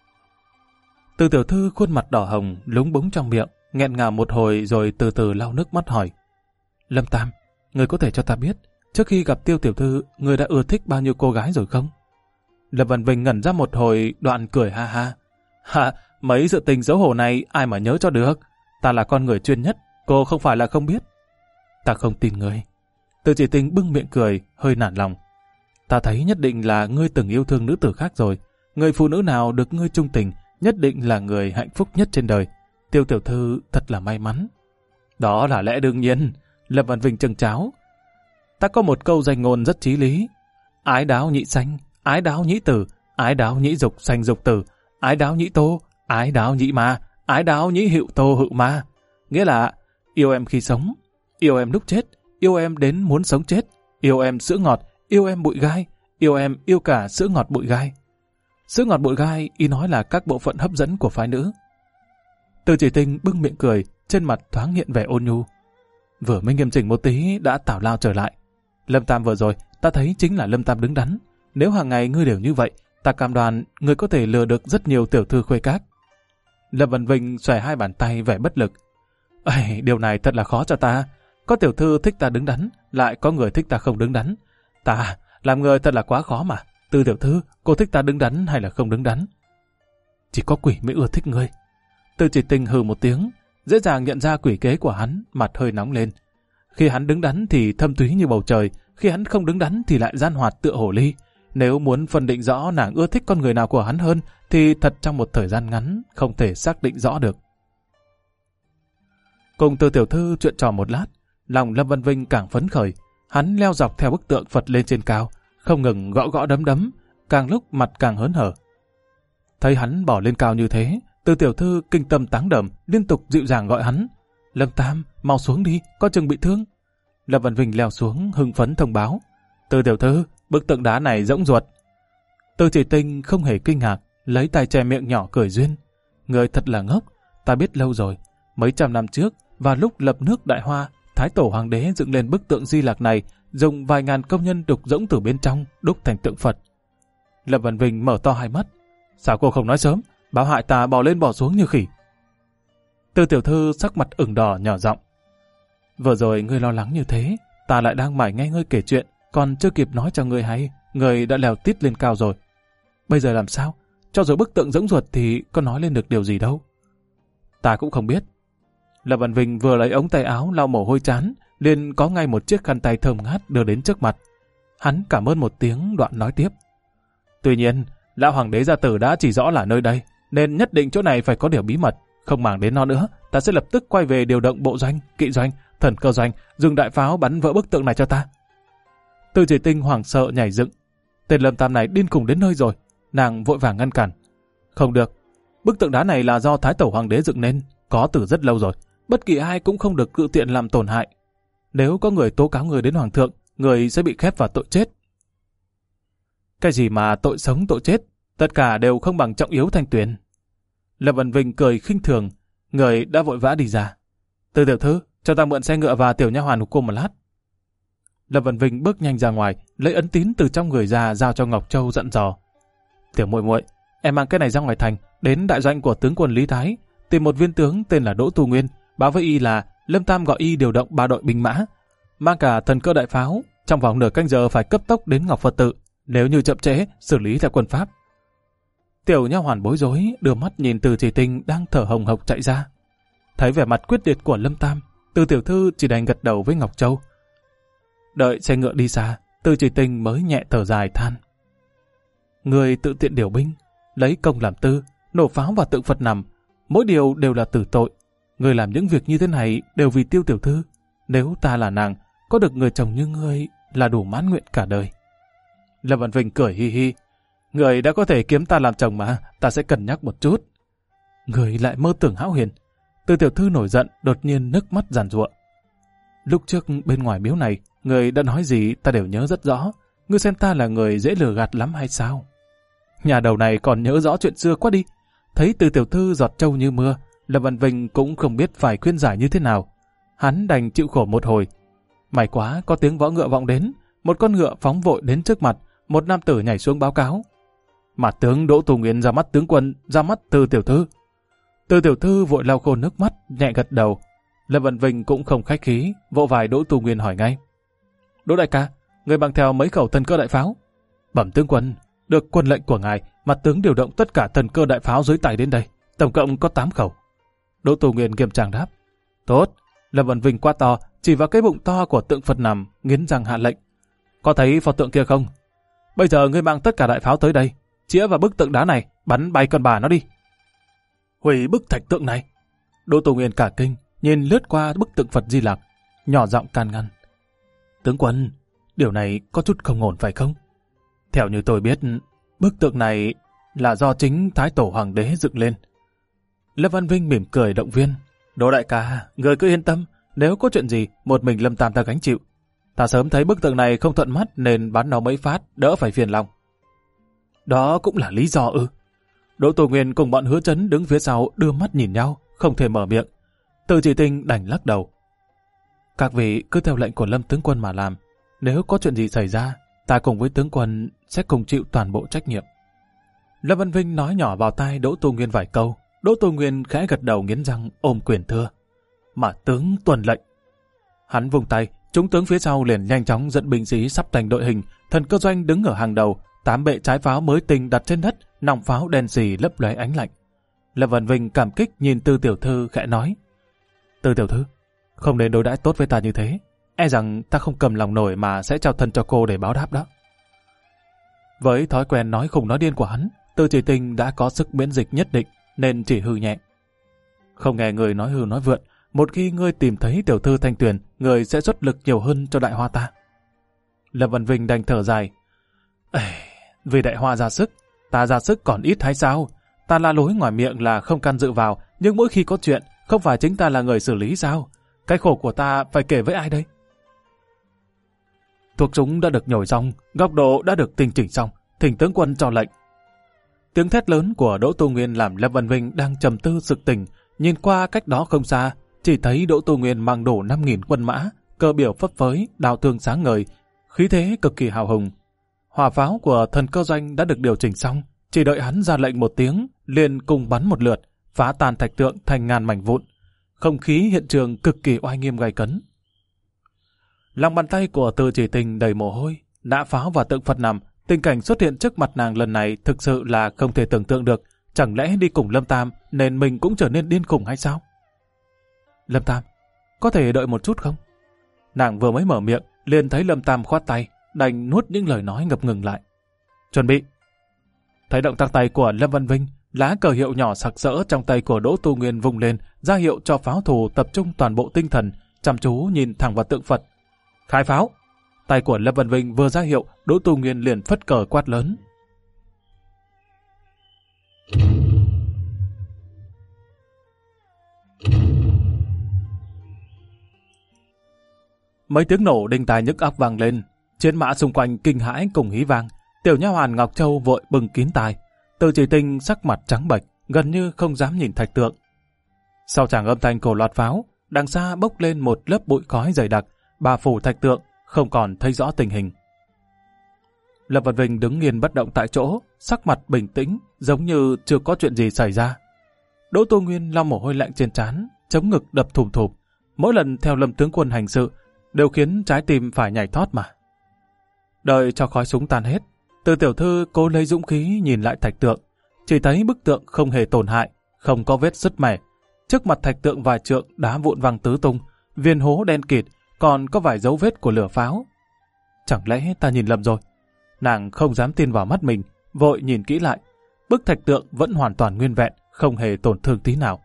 Từ tiểu thư khuôn mặt đỏ hồng, lúng búng trong miệng, nghẹn ngào một hồi rồi từ từ lau nước mắt hỏi. Lâm Tam, người có thể cho ta biết, trước khi gặp Tiêu tiểu thư, người đã ưa thích bao nhiêu cô gái rồi không? Lâm Văn Vinh ngẩn ra một hồi, đoạn cười ha ha. Ha, mấy sự tình xấu hổ này ai mà nhớ cho được. Ta là con người chuyên nhất, cô không phải là không biết. Ta không tin người. Từ Chỉ Tình bưng miệng cười, hơi nản lòng. Ta thấy nhất định là ngươi từng yêu thương nữ tử khác rồi. Người phụ nữ nào được ngươi trung tình, nhất định là người hạnh phúc nhất trên đời. Tiêu tiểu thư thật là may mắn. Đó là lẽ đương nhiên. Lâm Văn Vinh chừng cháo. Ta có một câu danh ngôn rất chí lý. Ái đáo nhị sanh, ái đáo nhị tử, ái đáo nhị dục sanh dục tử, ái đáo nhị tô, ái đáo nhị ma, ái đáo nhị hữu tô hữu ma. Nghĩa là yêu em khi sống, yêu em lúc chết, yêu em đến muốn sống chết, yêu em sữa ngọt, yêu em bụi gai, yêu em yêu cả sữa ngọt bụi gai. Sữa ngọt bụi gai ý nói là các bộ phận hấp dẫn của phái nữ. Từ Chỉ Tình bưng miệng cười, trên mặt thoáng hiện vẻ ôn nhu. Vừa mới nghiêm chỉnh một tí đã tảo lao trở lại. Lâm Tam vừa rồi, ta thấy chính là Lâm Tam đứng đắn. Nếu hàng ngày ngươi đều như vậy, ta cam đoan ngươi có thể lừa được rất nhiều tiểu thư khuê các. Lâm Văn Vinh xòe hai bàn tay vẻ bất lực. Ây, điều này thật là khó cho ta. Có tiểu thư thích ta đứng đắn, lại có người thích ta không đứng đắn. Ta, làm người thật là quá khó mà. Từ tiểu thư, cô thích ta đứng đắn hay là không đứng đắn? Chỉ có quỷ mới ưa thích ngươi. Từ Chỉ Tình hừ một tiếng, dễ dàng nhận ra quỷ kế của hắn, mặt hơi nóng lên. Khi hắn đứng đắn thì thâm thúy như bầu trời, khi hắn không đứng đắn thì lại gian hoạt tựa hồ ly. Nếu muốn phân định rõ nàng ưa thích con người nào của hắn hơn, thì thật trong một thời gian ngắn không thể xác định rõ được. Cùng Từ tiểu thư chuyện trò một lát, lòng Lâm Văn Vinh càng phấn khởi. Hắn leo dọc theo bức tượng Phật lên trên cao, không ngừng gõ gõ đấm đấm, càng lúc mặt càng hớn hở. Thấy hắn bỏ lên cao như thế, Từ tiểu thư kinh tâm táng đầm, liên tục dịu dàng gọi hắn. Lâm Tam, mau xuống đi, có chừng bị thương. Lâm Văn Vinh leo xuống, hưng phấn thông báo. Từ tiểu thư, bức tượng đá này rỗng ruột. Từ Chỉ Tình không hề kinh ngạc, lấy tay che miệng nhỏ cười duyên. Người thật là ngốc, ta biết lâu rồi. Mấy trăm năm trước, vào lúc lập nước Đại Hoa, Thái Tổ Hoàng đế dựng lên bức tượng Di Lạc này, dùng vài ngàn công nhân đục rỗng từ bên trong, đúc thành tượng Phật. Lâm Văn Vinh mở to hai mắt. Sao cô không nói sớm, báo hại ta bò lên bò xuống như khỉ. Từ tiểu thư sắc mặt ửng đỏ nhỏ giọng. Vừa rồi ngươi lo lắng như thế, ta lại đang mải nghe ngươi kể chuyện, còn chưa kịp nói cho ngươi hay, ngươi đã leo tít lên cao rồi. Bây giờ làm sao? Cho dù bức tượng rỗng ruột thì có nói lên được điều gì đâu. Ta cũng không biết. Lâm Văn Vinh vừa lấy ống tay áo lau mồ hôi trán, liền có ngay một chiếc khăn tay thơm ngát đưa đến trước mặt. Hắn cảm ơn một tiếng, đoạn nói tiếp. Tuy nhiên, lão hoàng đế gia tử đã chỉ rõ là nơi đây, nên nhất định chỗ này phải có điều bí mật. Không màng đến nó nữa, ta sẽ lập tức quay về điều động bộ doanh, kỵ doanh, thần cơ doanh, dùng đại pháo bắn vỡ bức tượng này cho ta. Từ Chỉ Tình hoảng sợ nhảy dựng. Tên Lâm Tam này điên khùng đến nơi rồi. Nàng vội vàng ngăn cản. Không được, bức tượng đá này là do Thái Tổ Hoàng đế dựng nên, có từ rất lâu rồi. Bất kỳ ai cũng không được cự tiện làm tổn hại. Nếu có người tố cáo người đến hoàng thượng, người sẽ bị khép vào tội chết. Cái gì mà tội sống tội chết, tất cả đều không bằng trọng yếu Thanh Tuyền. Lâm Văn Vinh cười khinh thường, người đã vội vã đi ra. Từ tiểu thư, cho ta mượn xe ngựa và tiểu nha hoàn của cô một lát. Lâm Văn Vinh bước nhanh ra ngoài, lấy ấn tín từ trong người ra giao cho Ngọc Châu dặn dò. Tiểu muội muội, em mang cái này ra ngoài thành, đến đại doanh của tướng quân Lý Thái, tìm một viên tướng tên là Đỗ Tu Nguyên, báo với y là Lâm Tam gọi y điều động 3 đội binh mã, mang cả thần cơ đại pháo, trong vòng nửa canh giờ phải cấp tốc đến Ngọc Phật tự, nếu như chậm trễ xử lý theo quân pháp. Tiểu nha hoàn bối rối, đưa mắt nhìn Từ Chỉ Tinh đang thở hồng hộc chạy ra. Thấy vẻ mặt quyết liệt của Lâm Tam, Từ tiểu thư chỉ đành gật đầu với Ngọc Châu. Đợi xe ngựa đi xa, Từ Chỉ Tinh mới nhẹ thở dài than. Người tự tiện điều binh, lấy công làm tư, nổ pháo và tượng Phật nằm, mỗi điều đều là tử tội. Người làm những việc như thế này đều vì Tiêu tiểu thư. Nếu ta là nàng, có được người chồng như ngươi là đủ mãn nguyện cả đời. Lâm Văn Vinh cười hi hi. Người đã có thể kiếm ta làm chồng mà, ta sẽ cân nhắc một chút. Người lại mơ tưởng hão huyền. Từ tiểu thư nổi giận, đột nhiên nước mắt giàn giụa. Lúc trước bên ngoài miếu này, người đã nói gì ta đều nhớ rất rõ. Ngươi xem ta là người dễ lừa gạt lắm hay sao? Nhà đầu này còn nhớ rõ chuyện xưa quá đi. Thấy Từ tiểu thư giọt trâu như mưa, Lâm Văn Vinh cũng không biết phải khuyên giải như thế nào. Hắn đành chịu khổ một hồi. May quá có tiếng võ ngựa vọng đến, một con ngựa phóng vội đến trước mặt, một nam tử nhảy xuống báo cáo. Mà tướng Đỗ Tu Nguyên ra mắt tướng quân, ra mắt Từ tiểu thư. Từ tiểu thư vội lau khô nước mắt, nhẹ gật đầu. Lâm Văn Vinh cũng không khách khí, vỗ vai Đỗ Tu Nguyên hỏi ngay. Đỗ đại ca, người mang theo mấy khẩu thần cơ đại pháo? Bẩm tướng quân, được quân lệnh của ngài, mặt tướng điều động tất cả thần cơ đại pháo dưới tay đến đây, tổng cộng có 8 khẩu. Đỗ Tu Nguyên nghiêm trang đáp. Tốt. Lâm Văn Vinh quá to, chỉ vào cái bụng to của tượng Phật nằm, nghiến răng hạ lệnh. Có thấy pho tượng kia không? Bây giờ ngươi mang tất cả đại pháo tới đây, chĩa vào bức tượng đá này, bắn bay con bà nó đi. Hủy bức thạch tượng này. Đỗ Tu Nguyên cả kinh, nhìn lướt qua bức tượng Phật Di Lặc, nhỏ giọng can ngăn. Tướng quân, điều này có chút không ổn phải không? Theo như tôi biết, bức tượng này là do chính Thái Tổ Hoàng đế dựng lên. Lâm Văn Vinh mỉm cười động viên. Đỗ đại ca, người cứ yên tâm, nếu có chuyện gì, một mình Lâm Tam ta gánh chịu. Ta sớm thấy bức tượng này không thuận mắt nên bắn nó mấy phát, đỡ phải phiền lòng. Đó cũng là lý do ư? Đỗ Tu Nguyên cùng bọn Hứa Chấn đứng phía sau đưa mắt nhìn nhau, không thể mở miệng. Từ Chỉ Tinh đành lắc đầu. Các vị cứ theo lệnh của Lâm tướng quân mà làm. Nếu có chuyện gì xảy ra, ta cùng với tướng quân sẽ cùng chịu toàn bộ trách nhiệm. Lâm Văn Vinh nói nhỏ vào tai Đỗ Tu Nguyên vài câu. Đỗ Tu Nguyên khẽ gật đầu nghiến răng ôm quyền thưa. Mà tướng tuân lệnh. Hắn vung tay, chúng tướng phía sau liền nhanh chóng dẫn binh sĩ sắp thành đội hình. Thần cơ doanh đứng ở hàng đầu, 8 bệ trái pháo mới tinh đặt trên đất, nòng pháo đen xì lấp lóe ánh lạnh. Lâm Văn Vinh cảm kích nhìn Từ tiểu thư khẽ nói. Từ tiểu thư, không nên đối đãi tốt với ta như thế. E rằng ta không cầm lòng nổi mà sẽ trao thân cho cô để báo đáp đó. Với thói quen nói khùng nói điên của hắn, Từ Chỉ Tinh đã có sức miễn dịch nhất định nên chỉ hư nhẹ. Không nghe người nói hư nói vượn, một khi ngươi tìm thấy tiểu thư Thanh Tuyền, người sẽ xuất lực nhiều hơn cho đại hoa ta. Lâm Văn Vinh đành thở dài. Vì đại hoa ra sức, ta ra sức còn ít hay sao? Ta la lối ngoài miệng là không can dự vào, nhưng mỗi khi có chuyện, không phải chính ta là người xử lý sao? Cái khổ của ta phải kể với ai đây? Thuốc súng đã được nhồi xong, góc độ đã được tinh chỉnh xong, thỉnh tướng quân cho lệnh. Tiếng thét lớn của Đỗ Tu Nguyên làm Lâm Văn Vinh đang trầm tư sực tỉnh, nhìn qua cách đó không xa, chỉ thấy Đỗ Tu Nguyên mang đổ 5.000 quân mã, cơ biểu phấp phới, đao thương sáng ngời, khí thế cực kỳ hào hùng. Hỏa pháo của thần cơ doanh đã được điều chỉnh xong, chỉ đợi hắn ra lệnh một tiếng, liền cùng bắn một lượt, phá tan thạch tượng thành ngàn mảnh vụn. Không khí hiện trường cực kỳ oai nghiêm gay cấn. Lòng bàn tay của Từ Chỉ Tinh đầy mồ hôi, nã pháo và tượng Phật nằm. Tình cảnh xuất hiện trước mặt nàng lần này thực sự là không thể tưởng tượng được. Chẳng lẽ đi cùng Lâm Tam nên mình cũng trở nên điên khùng hay sao? Lâm Tam, có thể đợi một chút không? Nàng vừa mới mở miệng, liền thấy Lâm Tam khoát tay, đành nuốt những lời nói ngập ngừng lại. Chuẩn bị. Thấy động tác tay của Lâm Văn Vinh, lá cờ hiệu nhỏ sặc sỡ trong tay của Đỗ Tu Nguyên vung lên, ra hiệu cho pháo thủ tập trung toàn bộ tinh thần, chăm chú nhìn thẳng vào tượng Phật. Khai pháo! Tay của Lâm Văn Vinh vừa ra hiệu, Đỗ Tu Nguyên liền phất cờ quát lớn. Mấy tiếng nổ đinh tai nhức óc vang lên, chiến mã xung quanh kinh hãi cùng hí vang. Tiểu nha hoàn Ngọc Châu vội bưng kín tai. Từ Chỉ Tinh sắc mặt trắng bệch, gần như không dám nhìn thạch tượng. Sau tràng âm thanh cổ loạt pháo, đằng xa bốc lên một lớp bụi khói dày đặc, bao phủ thạch tượng, không còn thấy rõ tình hình. Lâm Văn Vinh đứng nghiêng bất động tại chỗ, sắc mặt bình tĩnh, giống như chưa có chuyện gì xảy ra. Đỗ Tô Nguyên lau mồ hôi lạnh trên trán, chống ngực đập thùm thụp. Mỗi lần theo Lâm tướng quân hành sự, đều khiến trái tim phải nhảy thót mà. Đợi cho khói súng tan hết, Từ tiểu thư cố lấy dũng khí nhìn lại thạch tượng, chỉ thấy bức tượng không hề tổn hại, không có vết sứt mẻ. Trước mặt thạch tượng vài trượng đá vụn văng tứ tung, viên hố đen kịt, còn có vài dấu vết của lửa pháo. Chẳng lẽ ta nhìn lầm rồi? Nàng không dám tin vào mắt mình, vội nhìn kỹ lại. Bức thạch tượng vẫn hoàn toàn nguyên vẹn, không hề tổn thương tí nào.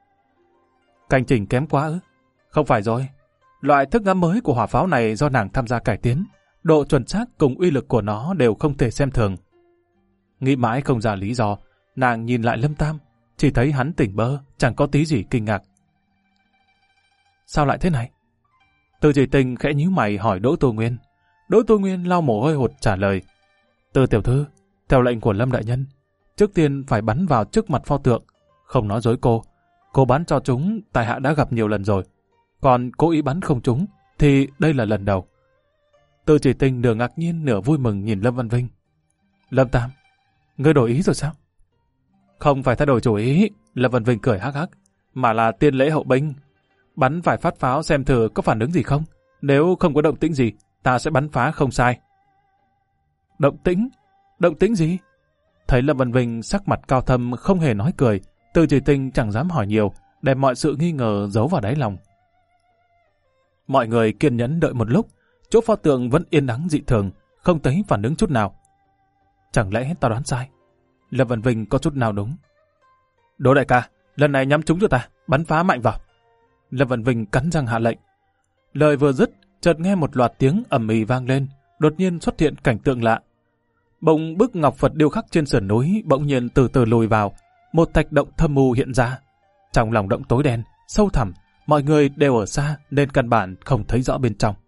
Cảnh chỉnh kém quá ư? Không phải rồi. Loại thức ngắm mới của hỏa pháo này do nàng tham gia cải tiến, độ chuẩn xác cùng uy lực của nó đều không thể xem thường. Nghĩ mãi không ra lý do, nàng nhìn lại Lâm Tam, chỉ thấy hắn tỉnh bơ, chẳng có tí gì kinh ngạc. Sao lại thế này? Từ Chỉ Tình khẽ nhíu mày hỏi Đỗ Tô Nguyên. Đỗ Tô Nguyên lau mồ hôi hột trả lời. Từ tiểu thư, theo lệnh của Lâm đại nhân, trước tiên phải bắn vào trước mặt pho tượng. Không nói dối cô bắn cho chúng tại hạ đã gặp nhiều lần rồi. Còn cố ý bắn không trúng thì đây là lần đầu. Từ Chỉ Tình nửa ngạc nhiên nửa vui mừng nhìn Lâm Văn Vinh. Lâm Tam, ngươi đổi ý rồi sao? Không phải thay đổi chủ ý, Lâm Văn Vinh cười hắc hắc, mà là tiên lễ hậu binh. Bắn vài phát pháo xem thử có phản ứng gì không. Nếu không có động tĩnh gì, ta sẽ bắn phá không sai. Động tĩnh? Động tĩnh gì? Thấy Lâm Văn Vinh sắc mặt cao thâm không hề nói cười, Từ Chỉ Tình chẳng dám hỏi nhiều, đem mọi sự nghi ngờ giấu vào đáy lòng. Mọi người kiên nhẫn đợi một lúc, chỗ pho tượng vẫn yên ắng dị thường, không thấy phản ứng chút nào. Chẳng lẽ ta đoán sai? Lâm Văn Vinh có chút nào đúng. Đỗ đại ca, lần này nhắm trúng cho ta, bắn phá mạnh vào. Lâm Văn Vinh cắn răng hạ lệnh. Lời vừa dứt, chợt nghe một loạt tiếng ầm ĩ vang lên, đột nhiên xuất hiện cảnh tượng lạ. Bỗng bức ngọc Phật điêu khắc trên sườn núi bỗng nhiên từ từ lùi vào, một thạch động thâm u hiện ra. Trong lòng động tối đen, sâu thẳm, mọi người đều ở xa nên căn bản không thấy rõ bên trong.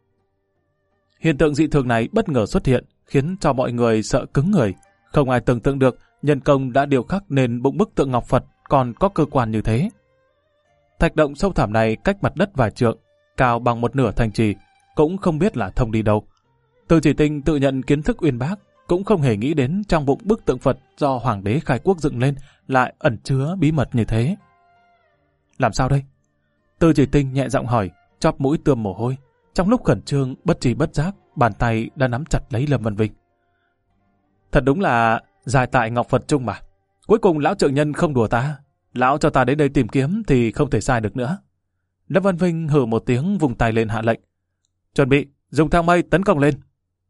Hiện tượng dị thường này bất ngờ xuất hiện, khiến cho mọi người sợ cứng người. Không ai tưởng tượng được nhân công đã điêu khắc nên bụng bức tượng ngọc Phật còn có cơ quan như thế. Thạch động sâu thẳm này cách mặt đất vài trượng, cao bằng một nửa thành trì, cũng không biết là thông đi đâu. Từ Chỉ Tình tự nhận kiến thức uyên bác, cũng không hề nghĩ đến trong bụng bức tượng Phật do Hoàng đế khai quốc dựng lên lại ẩn chứa bí mật như thế. Làm sao đây? Từ Chỉ Tình nhẹ giọng hỏi, chóp mũi tươm mồ hôi. Trong lúc khẩn trương, bất tri bất giác, bàn tay đã nắm chặt lấy Lâm Văn Vinh. Thật đúng là dài tại ngọc Phật chung mà. Cuối cùng lão trượng nhân không đùa ta. Lão cho ta đến đây tìm kiếm thì không thể sai được nữa. Lâm Văn Vinh hừ một tiếng vùng tay lên hạ lệnh. Chuẩn bị, dùng thang mây tấn công lên.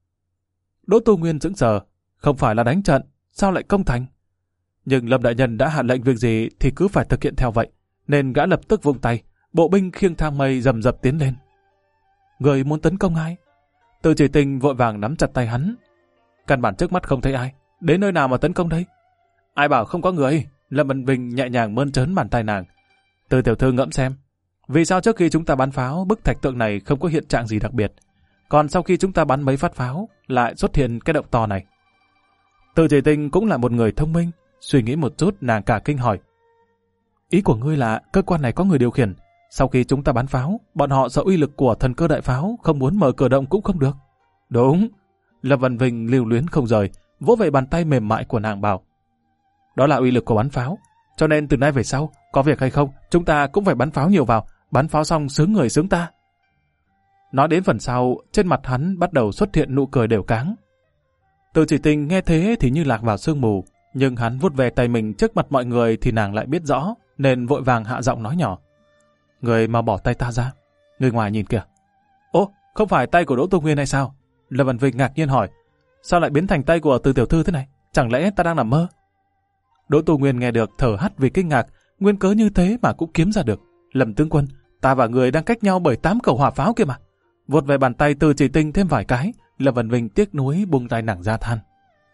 Đỗ Tô Nguyên sững sờ, không phải là đánh trận, sao lại công thành? Nhưng Lâm đại nhân đã hạ lệnh việc gì thì cứ phải thực hiện theo vậy, nên gã lập tức vung tay, bộ binh khiêng thang mây rầm rập tiến lên. Người muốn tấn công ai? Từ Chỉ Tình vội vàng nắm chặt tay hắn. Căn bản trước mắt không thấy ai, đến nơi nào mà tấn công đây? Ai bảo không có người? Lâm Văn Vinh nhẹ nhàng mơn trớn bàn tay nàng. Từ tiểu thư ngẫm xem, vì sao trước khi chúng ta bắn pháo, bức thạch tượng này không có hiện trạng gì đặc biệt, còn sau khi chúng ta bắn mấy phát pháo lại xuất hiện cái động to này? Từ Chỉ Tình cũng là một người thông minh, suy nghĩ một chút nàng cả kinh hỏi. Ý của ngươi là cơ quan này có người điều khiển, sau khi chúng ta bắn pháo, bọn họ sợ uy lực của thần cơ đại pháo, không muốn mở cửa động cũng không được. Đúng. Lâm Văn Vinh lưu luyến không rời, vỗ về bàn tay mềm mại của nàng bảo. Đó là uy lực của bắn pháo, cho nên từ nay về sau, có việc hay không, chúng ta cũng phải bắn pháo nhiều vào, bắn pháo xong sướng người sướng ta. Nói đến phần sau, trên mặt hắn bắt đầu xuất hiện nụ cười đều cáng. Từ Chỉ Tình nghe thế thì như lạc vào sương mù, nhưng hắn vuốt về tay mình trước mặt mọi người thì nàng lại biết rõ, nên vội vàng hạ giọng nói nhỏ. Người mà bỏ tay ta ra. Người ngoài nhìn kìa. Ô, không phải tay của Đỗ Tô Nguyên hay sao? Lâm Văn Vinh ngạc nhiên hỏi. Sao lại biến thành tay của Từ tiểu thư thế này? Chẳng lẽ ta đang nằm mơ? Đỗ Tô Nguyên nghe được thở hắt vì kinh ngạc, nguyên cớ như thế mà cũng kiếm ra được. Lâm tướng quân, ta và người đang cách nhau bởi 8 khẩu hỏa pháo kia mà. Vuốt về bàn tay Từ Chỉ Tình thêm vài cái, Lâm Văn Vinh tiếc nuối buông tay nàng ra than.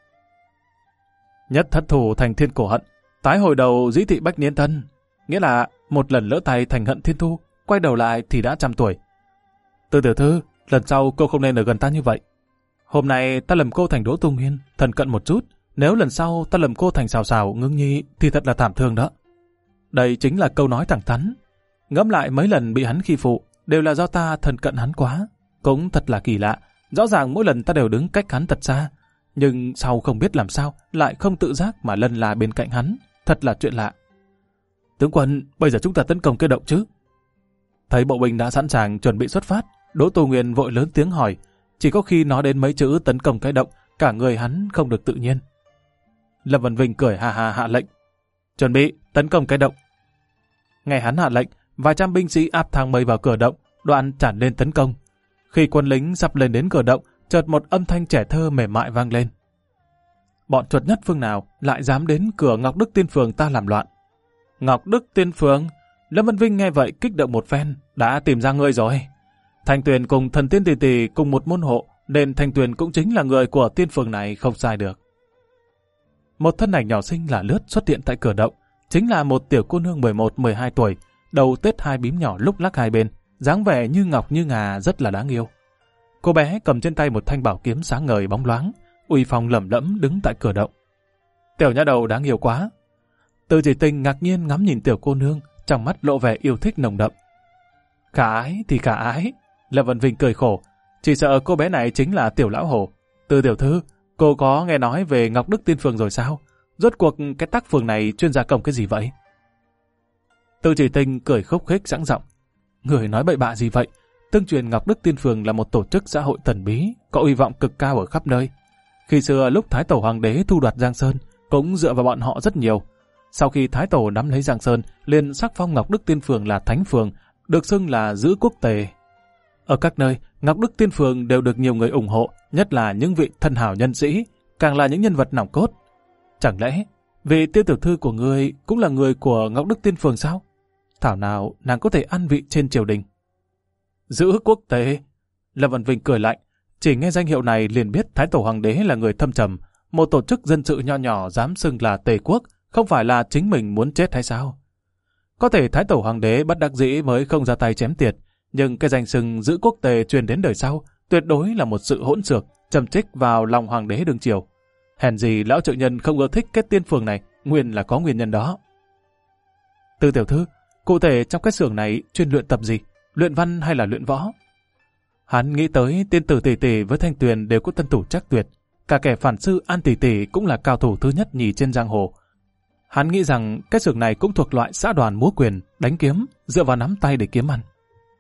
Nhất thất thủ thành thiên cổ hận, tái hồi đầu dĩ thị bách niên thân. Nghĩa là một lần lỡ tay thành hận thiên thu, quay đầu lại thì đã 100 tuổi. Từ tiểu thư, lần sau cô không nên ở gần ta như vậy. Hôm nay ta lầm cô thành Đỗ Tô Nguyên, thần cận một chút. Nếu lần sau ta lầm cô thành Sào Sào, Ngưng Nhi thì thật là thảm thương đó. Đây chính là câu nói thẳng thắn. Ngẫm lại mấy lần bị hắn khi phụ, đều là do ta thân cận hắn quá. Cũng thật là kỳ lạ, rõ ràng mỗi lần ta đều đứng cách hắn thật xa, nhưng sau không biết làm sao lại không tự giác mà lân la bên cạnh hắn, thật là chuyện lạ. Tướng quân, bây giờ chúng ta tấn công cái động chứ? Thấy bộ binh đã sẵn sàng chuẩn bị xuất phát, Đỗ Tô Nguyên vội lớn tiếng hỏi, chỉ có khi nói đến mấy chữ tấn công cái động, cả người hắn không được tự nhiên. Lâm Văn Vinh cười ha ha hạ lệnh, chuẩn bị tấn công cái động. Nghe hắn hạ lệnh, vài trăm binh sĩ áp thang mây vào cửa động, đoạn tràn lên tấn công. Khi quân lính sắp lên đến cửa động, chợt một âm thanh trẻ thơ mềm mại vang lên. Bọn chuột nhất phương nào lại dám đến cửa Ngọc Đức Tiên Phường ta làm loạn? Ngọc Đức Tiên Phường? Lâm Văn Vinh nghe vậy kích động một phen, đã tìm ra ngươi rồi. Thanh Tuyền cùng thần tiên tỷ tỷ cùng một môn hộ, nên Thanh Tuyền cũng chính là người của tiên phường này, không sai được. Một thân ảnh nhỏ xinh lả lướt xuất hiện tại cửa động, chính là một tiểu cô nương 11-12 tuổi, đầu tết hai bím nhỏ lúc lắc hai bên, dáng vẻ như ngọc như ngà, rất là đáng yêu. Cô bé cầm trên tay một thanh bảo kiếm sáng ngời bóng loáng, uy phong lẩm lẫm đứng tại cửa động. Tiểu nha đầu đáng yêu quá. Từ Chỉ Tình ngạc nhiên ngắm nhìn tiểu cô nương, trong mắt lộ vẻ yêu thích nồng đậm. Khả ái thì khả ái. Lâm Văn Vinh cười khổ, chỉ sợ cô bé này chính là tiểu lão hổ. Từ tiểu thư, cô có nghe nói về Ngọc Đức Tiên Phường rồi sao? Rốt cuộc cái tác phường này chuyên gia công cái gì vậy? Từ Chỉ Tình cười khúc khích sẵn giọng. Người nói bậy bạ gì vậy? Tương truyền Ngọc Đức Tiên Phường là một tổ chức xã hội thần bí, có uy vọng cực cao ở khắp nơi. Khi xưa lúc Thái Tổ Hoàng đế thu đoạt Giang Sơn, cũng dựa vào bọn họ rất nhiều. Sau khi Thái Tổ nắm lấy Giang Sơn, liền sắc phong Ngọc Đức Tiên Phường là Thánh Phường, được xưng là giữ quốc tề. Ở các nơi, Ngọc Đức Tiên Phường đều được nhiều người ủng hộ, nhất là những vị thân hảo nhân sĩ, càng là những nhân vật nòng cốt. Chẳng lẽ vị Tiêu tiểu thư của ngươi cũng là người của Ngọc Đức Tiên Phường sao? Thảo nào nàng có thể ăn vị trên triều đình. Giữ quốc tế. Lâm Văn Vinh cười lạnh, chỉ nghe danh hiệu này liền biết Thái Tổ Hoàng đế là người thâm trầm, một tổ chức dân sự nho nhỏ dám xưng là Tề quốc, không phải là chính mình muốn chết hay sao? Có thể Thái Tổ Hoàng đế bất đắc dĩ mới không ra tay chém tiệt, nhưng cái danh xưng giữ quốc tề truyền đến đời sau tuyệt đối là một sự hỗn xược, châm chích vào lòng Hoàng đế đương triều. Hèn gì lão trợ nhân không ưa thích cái tiên phường này, nguyên là có nguyên nhân đó. Từ tiểu thư, cụ thể trong cái xưởng này chuyên luyện tập gì? Luyện văn hay là luyện võ? Hắn nghĩ tới tiên tử tỷ tỷ với Thanh Tuyền đều có tân thủ chắc tuyệt, cả kẻ phản sư An tỷ tỷ cũng là cao thủ thứ nhất nhì trên giang hồ. Hắn nghĩ rằng cái xưởng này cũng thuộc loại xã đoàn múa quyền, đánh kiếm, dựa vào nắm tay để kiếm ăn.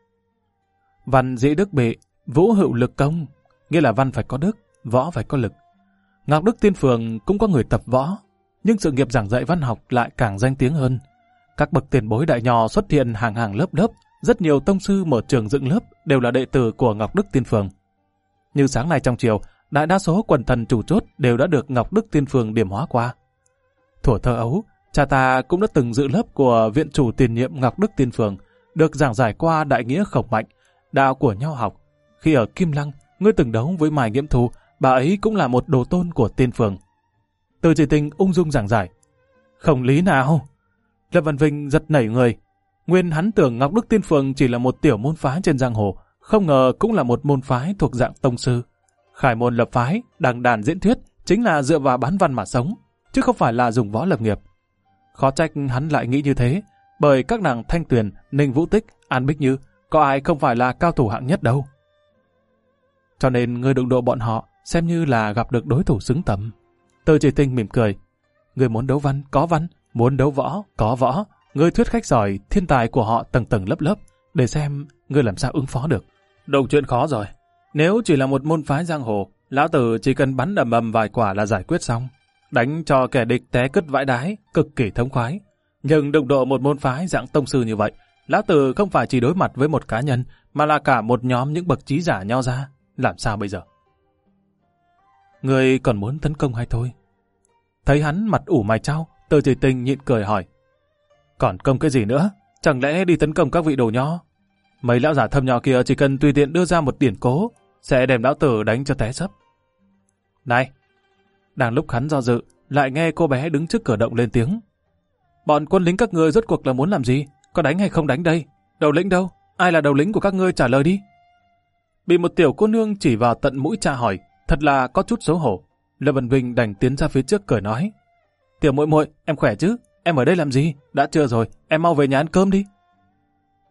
Văn dĩ đức bị, vũ hữu lực công, nghĩa là văn phải có đức, võ phải có lực. Ngọc Đức Tiên Phường cũng có người tập võ, nhưng sự nghiệp giảng dạy văn học lại càng danh tiếng hơn. Các bậc tiền bối đại nho xuất hiện hàng hàng lớp lớp, rất nhiều tông sư mở trường dựng lớp đều là đệ tử của Ngọc Đức Tiên Phường. Như sáng nay trong triều, đại đa số quần thần chủ chốt đều đã được Ngọc Đức Tiên Phường điểm hóa qua. Thuở thơ ấu, cha ta cũng đã từng dự lớp của viện chủ tiền nhiệm Ngọc Đức Tiên Phường, được giảng giải qua đại nghĩa khổng mạnh, đạo của nho học. Khi ở Kim Lăng, ngươi từng đấu với Mai Nghiễm Thu, bà ấy cũng là một đồ tôn của Tiên Phường. Từ Chỉ Tình ung dung giảng giải. Không lý nào. Lâm Văn Vinh giật nảy người. Nguyên hắn tưởng Ngọc Đức Tiên Phường chỉ là một tiểu môn phái trên giang hồ, không ngờ cũng là một môn phái thuộc dạng tông sư. Khải môn lập phái, đằng đàn diễn thuyết, chính là dựa vào bán văn mà sống, chứ không phải là dùng võ lập nghiệp. Khó trách hắn lại nghĩ như thế, bởi các nàng Thanh Tuyền, Ninh Vũ Tích, An Bích Như, có ai không phải là cao thủ hạng nhất đâu. Cho nên ngươi đụng độ bọn họ, xem như là gặp được đối thủ xứng tầm. Từ Chỉ Tình mỉm cười. Ngươi muốn đấu văn, có văn, muốn đấu võ, có võ. Ngươi thuyết khách giỏi, thiên tài của họ tầng tầng lớp lớp, để xem ngươi làm sao ứng phó được. Đầu chuyện khó rồi. Nếu chỉ là một môn phái giang hồ, lão tử chỉ cần bắn ầm ầm vài quả là giải quyết xong. Đánh cho kẻ địch té cứt vãi đái, cực kỳ thống khoái. Nhưng đụng độ một môn phái dạng tông sư như vậy, lão tử không phải chỉ đối mặt với một cá nhân, mà là cả một nhóm những bậc trí giả nho ra. Làm sao bây giờ? Ngươi còn muốn tấn công hay thôi? Thấy hắn mặt ủ mày trao, Từ Chỉ Tình nhịn cười hỏi. Còn công cái gì nữa? Chẳng lẽ đi tấn công các vị đồ nho? Mấy lão giả thâm nho kia chỉ cần tùy tiện đưa ra một điển cố, sẽ đem lão tử đánh cho té sấp. Này! Đang lúc hắn do dự, lại nghe cô bé đứng trước cửa động lên tiếng. Bọn quân lính các ngươi rốt cuộc là muốn làm gì? Có đánh hay không đánh đây? Đầu lĩnh đâu? Ai là đầu lĩnh của các ngươi, trả lời đi. Bị một tiểu cô nương chỉ vào tận mũi tra hỏi, thật là có chút xấu hổ. Lâm Văn Vinh đành tiến ra phía trước cười nói. Tiểu muội muội, em khỏe chứ? Em ở đây làm gì? Đã trưa rồi, em mau về nhà ăn cơm đi.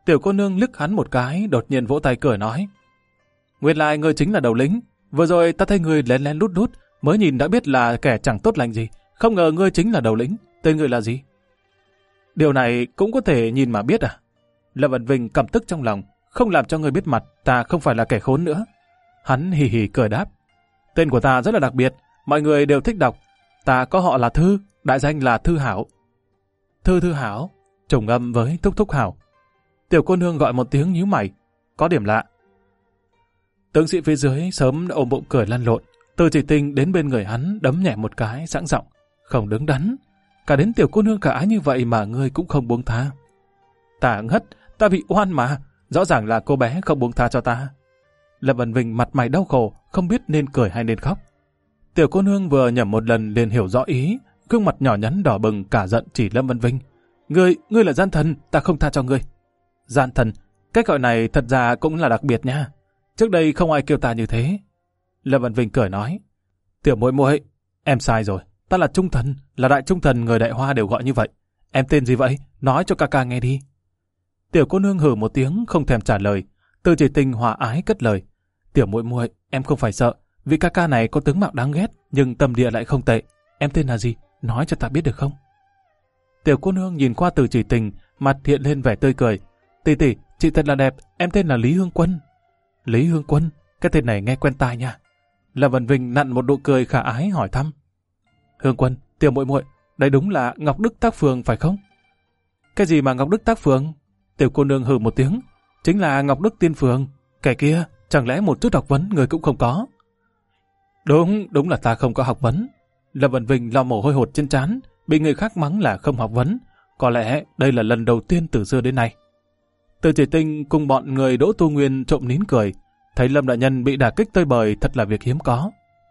Tiểu cô nương liếc hắn một cái, đột nhiên vỗ tay cười nói. Nguyên lai ngươi chính là đầu lĩnh. Vừa rồi ta thấy ngươi lén lén lút lút, mới nhìn đã biết là kẻ chẳng tốt lành gì. Không ngờ ngươi chính là đầu lĩnh. Tên ngươi là gì? Điều này cũng có thể nhìn mà biết à? Lâm Vân Vinh căm tức trong lòng, không làm cho ngươi biết mặt, ta không phải là kẻ khốn nữa. Hắn hì hì cười đáp. Tên của ta rất là đặc biệt, mọi người đều thích đọc. Ta có họ là Thư, đại danh là Thư Hảo. Thư Hảo, trùng âm với Thúc Hảo. Tiểu cô nương gọi một tiếng nhíu mày, có điểm lạ. Tướng sĩ phía dưới sớm đã ôm bụng cười lăn lộn. Từ Chỉ Tinh đến bên người hắn đấm nhẹ một cái sẵn giọng, không đứng đắn. Cả đến tiểu cô nương cả ái như vậy mà ngươi cũng không buông tha. Ta ngất, ta bị oan mà, rõ ràng là cô bé không buông tha cho ta. Lâm Vân Vinh mặt mày đau khổ, không biết nên cười hay nên khóc. Tiểu cô nương vừa nhẩm một lần liền hiểu rõ ý, gương mặt nhỏ nhắn đỏ bừng cả giận chỉ Lâm Vân Vinh. Ngươi là gian thần, ta không tha cho ngươi. Gian thần, cách gọi này thật ra cũng là đặc biệt nha. Trước đây không ai kêu ta như thế. Lâm Vân Vinh cười nói. Tiểu muội muội, em sai rồi. Ta là trung thần, là đại trung thần, người Đại Hoa đều gọi như vậy. Em tên gì vậy? Nói cho ca ca nghe đi. Tiểu cô nương hừ một tiếng không thèm trả lời. Từ Chỉ Tinh hòa ái cất lời. Tiểu muội muội, em không phải sợ. Vị ca ca này có tướng mạo đáng ghét, nhưng tâm địa lại không tệ. Em tên là gì? Nói cho ta biết được không? Tiểu cô nương nhìn qua Từ Chỉ Tinh, mặt hiện lên vẻ tươi cười. Tỷ, chị thật là đẹp, em tên là Lý Hương Quân. Lý Hương Quân, cái tên này nghe quen tai nha. Lâm Vân Vinh nặn một nụ cười khả ái hỏi thăm. Hương Quân, tiểu muội muội, đây đúng là Ngọc Đức Tác Phường phải không? Cái gì mà Ngọc Đức Tác Phường? Tiểu cô nương hừ một tiếng. Chính là Ngọc Đức Tiên Phường. Kẻ kia, chẳng lẽ một chút học vấn người cũng không có? Đúng là ta không có học vấn. Lâm Vân Vinh lau mồ hôi hột trên trán, bị người khác mắng là không học vấn. Có lẽ đây là lần đầu tiên từ xưa đến nay. Từ Chỉ Tinh cùng bọn người Đỗ Tu Nguyên trộm nín cười, thấy Lâm đại nhân bị đả kích tơi bời thật là việc hiếm có.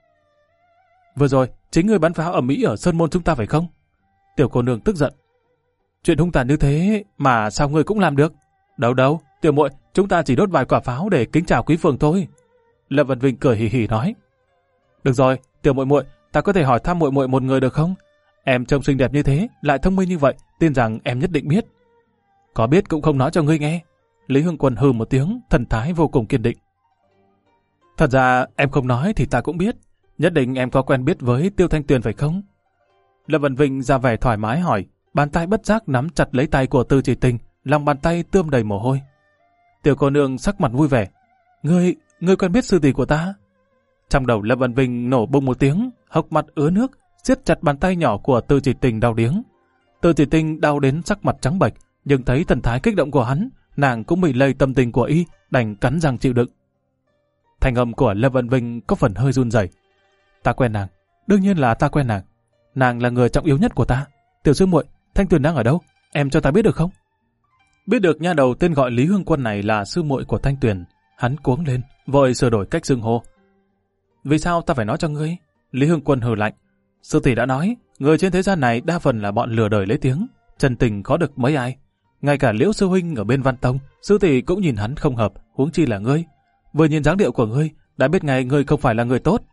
Vừa rồi, chính người bắn pháo ở Mỹ ở Sơn Môn chúng ta phải không? Tiểu cô nương tức giận. Chuyện hung tàn như thế mà sao ngươi cũng làm được? Đâu, tiểu muội, chúng ta chỉ đốt vài quả pháo để kính chào quý phường thôi. Lâm Vân Vinh cười hì hì nói. Được rồi, tiểu muội muội, ta có thể hỏi thăm muội muội một người được không? Em trông xinh đẹp như thế, lại thông minh như vậy, tin rằng em nhất định biết. Có biết cũng không nói cho ngươi nghe. Lý Hương Quân hừ một tiếng, thần thái vô cùng kiên định. Thật ra em không nói thì ta cũng biết. Nhất định em có quen biết với Tiêu Thanh Tuyền phải không? Lâm Vân Vinh ra vẻ thoải mái hỏi, bàn tay bất giác nắm chặt lấy tay của Từ Chỉ Tinh, lòng bàn tay tươm đầy mồ hôi. Tiểu cô nương sắc mặt vui vẻ. Ngươi quen biết sư tỷ của ta? Trong đầu Lâm Vân Vinh nổ bùng một tiếng, hốc mắt ứa nước, siết chặt bàn tay nhỏ của Từ Chỉ Tinh đau điếng. Từ Chỉ Tinh đau đến sắc mặt trắng bệch, nhưng thấy thần thái kích động của hắn, nàng cũng bị lây tâm tình của y, đành cắn răng chịu đựng. Thanh âm của Lâm Vân Vinh có phần hơi run rẩy. Ta quen nàng, đương nhiên là ta quen nàng. Nàng là người trọng yếu nhất của ta. Tiểu sư muội, Thanh Tuyền đang ở đâu? Em cho ta biết được không? Biết được nha đầu tên gọi Lý Hương Quân này là sư muội của Thanh Tuyền, hắn cuống lên, vội sửa đổi cách xưng hô. Vì sao ta phải nói cho ngươi? Lý Hương Quân hừ lạnh. Sư tỷ đã nói, người trên thế gian này đa phần là bọn lừa đời lấy tiếng, chân tình có được mấy ai. Ngay cả Liễu sư huynh ở bên Văn Tông, sư tỷ cũng nhìn hắn không hợp, huống chi là ngươi. Vừa nhìn dáng điệu của ngươi, đã biết ngay ngươi không phải là người tốt.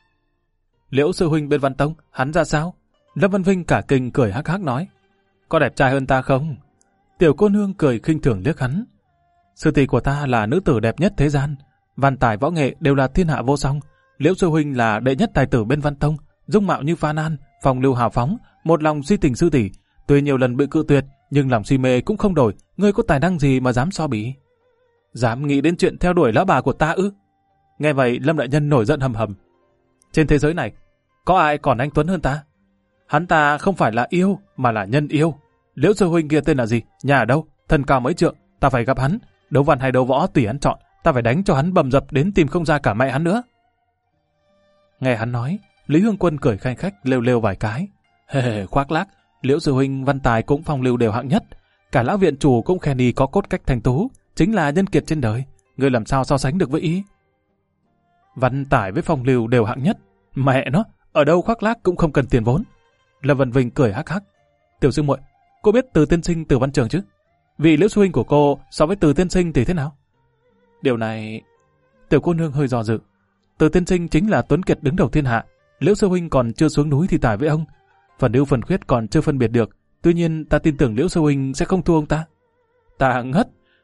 Liễu sư huynh bên Văn Tông, hắn ra sao? Lâm Văn Vinh cả kinh cười hắc hắc nói. Có đẹp trai hơn ta không? Tiểu cô nương cười khinh thường liếc hắn. Sư tỷ của ta là nữ tử đẹp nhất thế gian, văn tài võ nghệ đều là thiên hạ vô song. Liễu sư huynh là đệ nhất tài tử bên Văn Tông, dung mạo như Pha Nan, phong lưu hào phóng, một lòng si tình sư tỷ. Tuy nhiều lần bị cự tuyệt, nhưng lòng si mê cũng không đổi. Ngươi có tài năng gì mà dám so bì? Dám nghĩ đến chuyện theo đuổi lão bà của ta ư? Nghe vậy Lâm đại nhân nổi giận hầm hầm. Trên thế giới này, có ai còn anh tuấn hơn ta? Hắn ta không phải là yêu, mà là nhân yêu. Liễu sư huynh kia tên là gì? Nhà ở đâu? Thân cao mấy trượng? Ta phải gặp hắn. Đấu văn hay đấu võ tùy hắn chọn. Ta phải đánh cho hắn bầm dập đến tìm không ra cả mẹ hắn nữa. Nghe hắn nói, Lý Hương Quân cười khanh khách lêu lêu vài cái. Hề khoác lác. Liễu sư huynh văn tài cũng phong lưu đều hạng nhất. Cả lão viện chủ cũng khen y có cốt cách thanh tú, chính là nhân kiệt trên đời. Ngươi làm sao so sánh được với ý? Văn tài với phong lưu đều hạng nhất. Mẹ nó, ở đâu khoác lác cũng không cần tiền vốn. Lâm Vân Vinh cười hắc hắc. Tiểu sư muội, cô biết Từ tiên sinh Từ Văn Trường chứ? Vì Liễu sư huynh của cô so với Từ tiên sinh thì thế nào? Điều này... Tiểu cô nương hơi dò dự. Từ tiên sinh chính là tuấn kiệt đứng đầu thiên hạ. Liễu sư huynh còn chưa xuống núi thì tài với ông. Phần ưu phần khuyết còn chưa phân biệt được. Tuy nhiên ta tin tưởng Liễu sư huynh sẽ không thua ông ta. Ta ngất.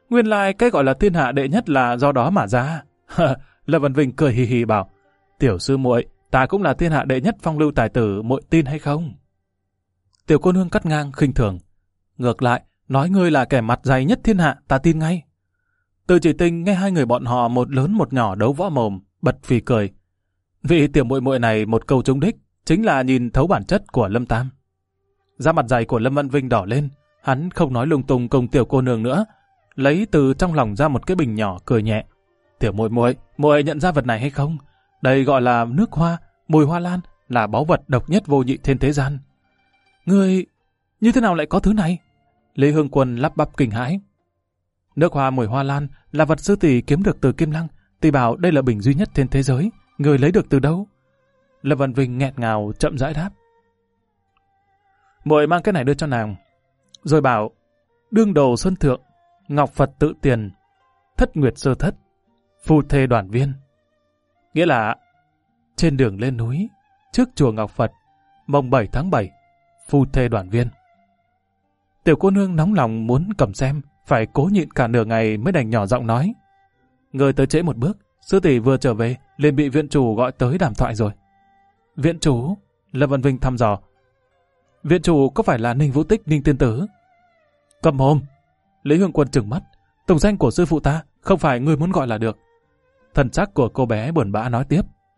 Nguyên lai cái gọi là thiên hạ đệ nhất là do đó mà ra. Lâm Văn Vinh cười hì hì bảo, tiểu sư muội, ta cũng là thiên hạ đệ nhất phong lưu tài tử, muội tin hay không? Tiểu cô nương cắt ngang khinh thường, ngược lại, nói ngươi là kẻ mặt dày nhất thiên hạ, ta tin ngay. Từ Chỉ Tinh nghe hai người bọn họ một lớn một nhỏ đấu võ mồm, bật phì cười. Vị tiểu muội muội này một câu trúng đích, chính là nhìn thấu bản chất của Lâm Tam. Da mặt dày của Lâm Văn Vinh đỏ lên, hắn không nói lung tung cùng tiểu cô nương nữa, lấy từ trong lòng ra một cái bình nhỏ cười nhẹ. Tiểu muội muội, muội nhận ra vật này hay không? Đây gọi là nước hoa, mùi hoa lan, là báu vật độc nhất vô nhị trên thế gian. Ngươi, như thế nào lại có thứ này? Lý Hương Quân lắp bắp kinh hãi. Nước hoa mùi hoa lan là vật sư tỷ kiếm được từ Kim Lăng, tỷ bảo đây là bình duy nhất trên thế giới, người lấy được từ đâu? Lâm Văn Vinh nghẹn ngào chậm rãi đáp. Muội mang cái này đưa cho nàng, rồi bảo, đương đồ sơn thượng, ngọc Phật tự tiền, thất nguyệt sơ thất, phu thê đoàn viên. Nghĩa là, trên đường lên núi, trước chùa Ngọc Phật, mồng 7 tháng 7, phu thê đoàn viên. Tiểu cô nương nóng lòng muốn cầm xem, phải cố nhịn cả nửa ngày mới đành nhỏ giọng nói. Người tới trễ một bước, sư tỷ vừa trở về, liền bị viện chủ gọi tới đàm thoại rồi. Viện chủ? Lâm Văn Vinh thăm dò. Viện chủ có phải là Ninh Vũ Tích, Ninh Tiên Tử? Cầm mồm! Lý Hương Quân trừng mắt. Tổng danh của sư phụ ta, không phải người muốn gọi là được. Thần sắc của cô bé buồn bã nói tiếp.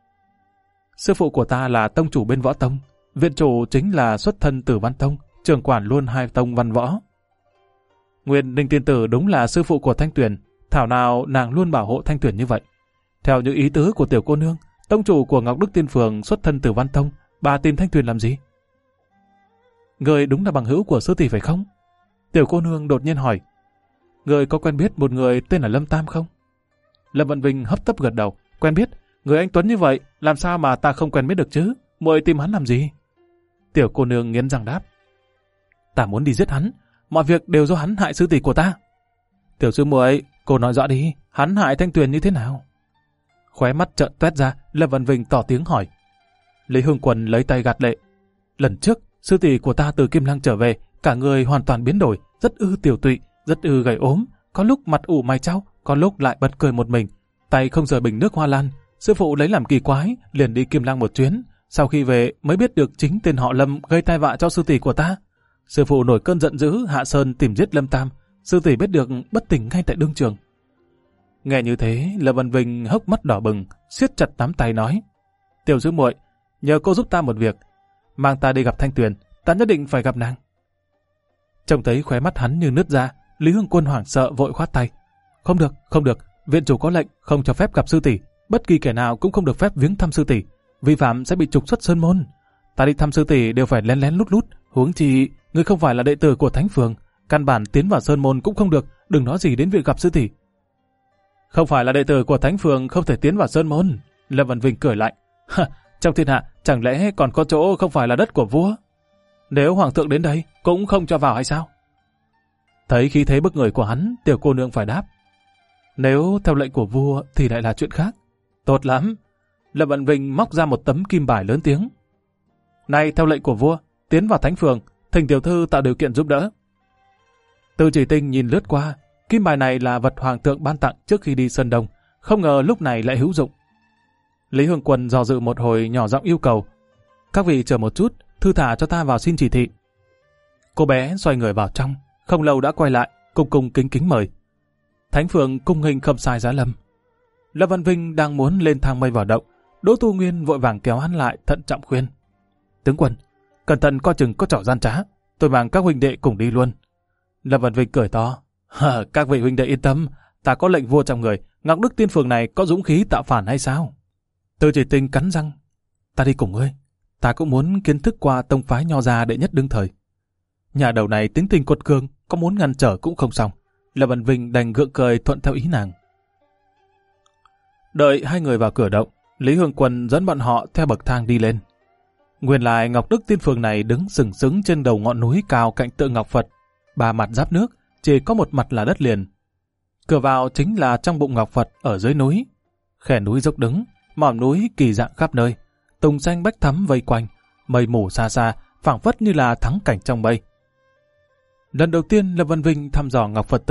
Sư phụ của ta là tông chủ bên võ tông, viện chủ chính là xuất thân từ văn tông, trưởng quản luôn hai tông văn võ. Nguyên Ninh Tiên Tử đúng là sư phụ của Thanh Tuyền, thảo nào nàng luôn bảo hộ Thanh Tuyền như vậy. Theo những ý tứ của tiểu cô nương, tông chủ của Ngọc Đức Tiên Phường xuất thân từ văn tông, bà tìm Thanh Tuyền làm gì? Người đúng là bằng hữu của sư tỷ phải không? Tiểu cô nương đột nhiên hỏi. Người có quen biết một người tên là Lâm Tam không? Lâm Văn Vinh hấp tấp gật đầu. Quen biết? Người anh Tuấn như vậy, làm sao mà ta không quen biết được chứ? Muội tìm hắn làm gì? Tiểu cô nương nghiến răng đáp. Ta muốn đi giết hắn, mọi việc đều do hắn hại sư tỷ của ta. Tiểu sư muội, cô nói rõ đi, hắn hại Thanh Tuyền như thế nào? Khóe mắt trợn toét ra, Lâm Văn Vinh tỏ tiếng hỏi. Lý Hương Quân lấy tay gạt lệ. Lần trước, sư tỷ của ta từ Kim Lăng trở về, cả người hoàn toàn biến đổi, rất tiểu tụy, rất gầy ốm, có lúc mặt ủ mày chau, có lúc lại bật cười một mình, tay không rời bình nước hoa lan. Sư phụ lấy làm kỳ quái, liền đi Kim Lăng một chuyến, sau khi về mới biết được chính tên họ Lâm gây tai vạ cho sư tỷ của ta. Sư phụ nổi cơn giận dữ hạ sơn tìm giết Lâm Tam, sư tỷ biết được bất tỉnh ngay tại đương trường. Nghe như thế, Lâm Văn Vinh hốc mắt đỏ bừng, siết chặt nắm tay nói: Tiểu sư muội, nhờ cô giúp ta một việc, mang ta đi gặp Thanh Tuyền, ta nhất định phải gặp nàng. Trông thấy khóe mắt hắn như nứt ra, Lý Hương Quân hoảng sợ vội khoát tay. Không được, viện chủ có lệnh không cho phép gặp sư tỷ, bất kỳ kẻ nào cũng không được phép viếng thăm sư tỷ, vi phạm sẽ bị trục xuất sơn môn. Ta đi thăm sư tỷ đều phải lén lén lút lút, huống chi ngươi không phải là đệ tử của Thánh Phường, căn bản tiến vào sơn môn cũng không được, đừng nói gì đến việc gặp sư tỷ. Không phải là đệ tử của Thánh Phường không thể tiến vào sơn môn? Lâm Văn Vinh cười lạnh. Trong thiên hạ chẳng lẽ còn có chỗ không phải là đất của vua? Nếu hoàng thượng đến đây cũng không cho vào hay sao? Thấy khí thế bức người của hắn, tiểu cô nương phải đáp. Nếu theo lệnh của vua thì lại là chuyện khác. Tốt lắm. Lâm Văn Vinh móc ra một tấm kim bài lớn tiếng. Này, theo lệnh của vua, tiến vào Thánh Phường, thỉnh tiểu thư tạo điều kiện giúp đỡ. Từ Chỉ Tinh nhìn lướt qua, kim bài này là vật hoàng thượng ban tặng trước khi đi Sơn Đông, không ngờ lúc này lại hữu dụng. Lý Hương Quân dò dự một hồi nhỏ giọng yêu cầu. Các vị chờ một chút, thư thả cho ta vào xin chỉ thị. Cô bé xoay người vào trong, không lâu đã quay lại, cung kính kính mời. Thánh Phường cung nghênh Khâm Sai Giá Lâm. Lâm Văn Vinh đang muốn lên thang mây vào động, Đỗ Tu Nguyên vội vàng kéo hắn lại, thận trọng khuyên. Tướng quân, cẩn thận coi chừng có trò gian trá, tôi mang các huynh đệ cùng đi luôn. Lâm Văn Vinh cười to. Các vị huynh đệ yên tâm, ta có lệnh vua trong người, Ngọc Đức Tiên Phường này có dũng khí tạo phản hay sao? Từ Chỉ Tinh cắn răng. Ta đi cùng ngươi, ta cũng muốn kiến thức qua tông phái Nho gia đệ nhất đương thời. Nhà đầu này tính tình quật cường, có muốn ngăn trở cũng không xong. Lâm Văn Vinh đành gượng cười thuận theo ý nàng. Đợi hai người vào cửa động, Lý Hương Quân dẫn bọn họ theo bậc thang đi lên. Nguyên lai Ngọc Đức Tiên Phường này đứng sừng sững trên đầu ngọn núi cao cạnh tượng Ngọc Phật, ba mặt giáp nước, chỉ có một mặt là đất liền. Cửa vào chính là trong bụng Ngọc Phật ở dưới núi. Khe núi dốc đứng, mỏm núi kỳ dạng khắp nơi, tùng xanh bách thắm vây quanh, mây mù xa xa, phảng phất như là thắng cảnh trong mây. Lần đầu tiên Lâm Văn Vinh thăm dò Ngọc Phật tự,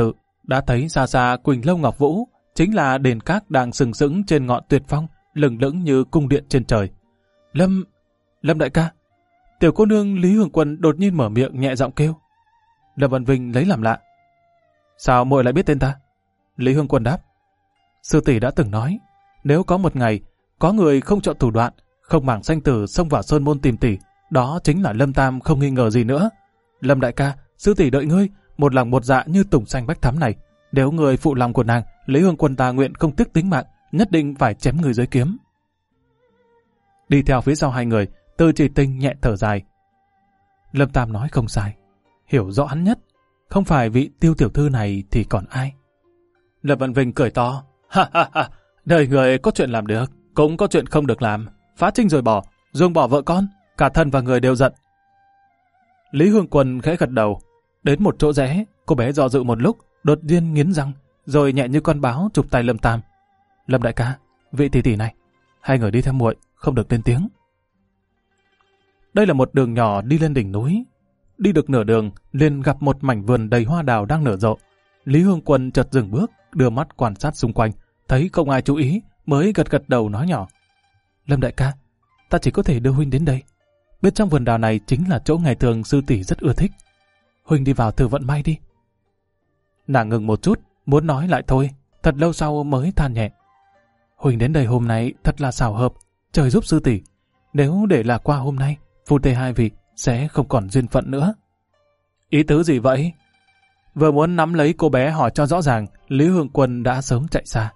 đã thấy xa xa Quỳnh Lâu Ngọc Vũ, chính là đền các đang sừng sững trên ngọn tuyệt phong, lừng lững như cung điện trên trời. Lâm đại ca. Tiểu cô nương Lý Hương Quân đột nhiên mở miệng nhẹ giọng kêu. Lâm Văn Vinh lấy làm lạ. Sao muội lại biết tên ta? Lý Hương Quân đáp. Sư tỷ đã từng nói, nếu có một ngày có người không chọn thủ đoạn, không màng sanh tử xông vào sơn môn tìm tỷ, đó chính là Lâm Tam, không nghi ngờ gì nữa. Lâm đại ca, sư tỷ đợi ngươi, một lòng một dạ như tùng xanh bách thắm này. Nếu người phụ lòng của nàng, Lý Hương Quân ta nguyện không tiếc tính mạng, nhất định phải chém người dưới kiếm. Đi theo phía sau hai người, Từ Chỉ Tinh nhẹ thở dài. Lâm Tam nói không sai, hiểu rõ hắn nhất, không phải vị Tiêu tiểu thư này thì còn ai. Lâm Văn Vinh cười to. Ha ha ha, đời người có chuyện làm được, cũng có chuyện không được làm. Phá trinh rồi bỏ, dùng bỏ vợ con, cả thân và người đều giận. Lý Hương Quân khẽ gật đầu. Đến một chỗ rẽ, cô bé do dự một lúc, đột nhiên nghiến răng, rồi nhẹ như con báo chụp tay Lâm Tam. Lâm đại ca, vị tỷ tỷ này, hai người đi theo muội, không được lên tiếng. Đây là một đường nhỏ đi lên đỉnh núi. Đi được nửa đường, liền gặp một mảnh vườn đầy hoa đào đang nở rộ. Lý Hương Quân chợt dừng bước, đưa mắt quan sát xung quanh, thấy không ai chú ý, mới gật gật đầu nói nhỏ. Lâm đại ca, ta chỉ có thể đưa huynh đến đây. Bên trong vườn đào này chính là chỗ ngày thường sư tỷ rất ưa thích. Huynh đi vào thử vận may đi. Nàng ngừng một chút, muốn nói lại thôi, thật lâu sau mới than nhẹ. Huynh đến đây hôm nay thật là xảo hợp, trời giúp sư tỷ. Nếu để là qua hôm nay, phu thê hai vị sẽ không còn duyên phận nữa. Ý tứ gì vậy? Vừa muốn nắm lấy cô bé hỏi cho rõ ràng, Lý Hương Quân đã sớm chạy xa.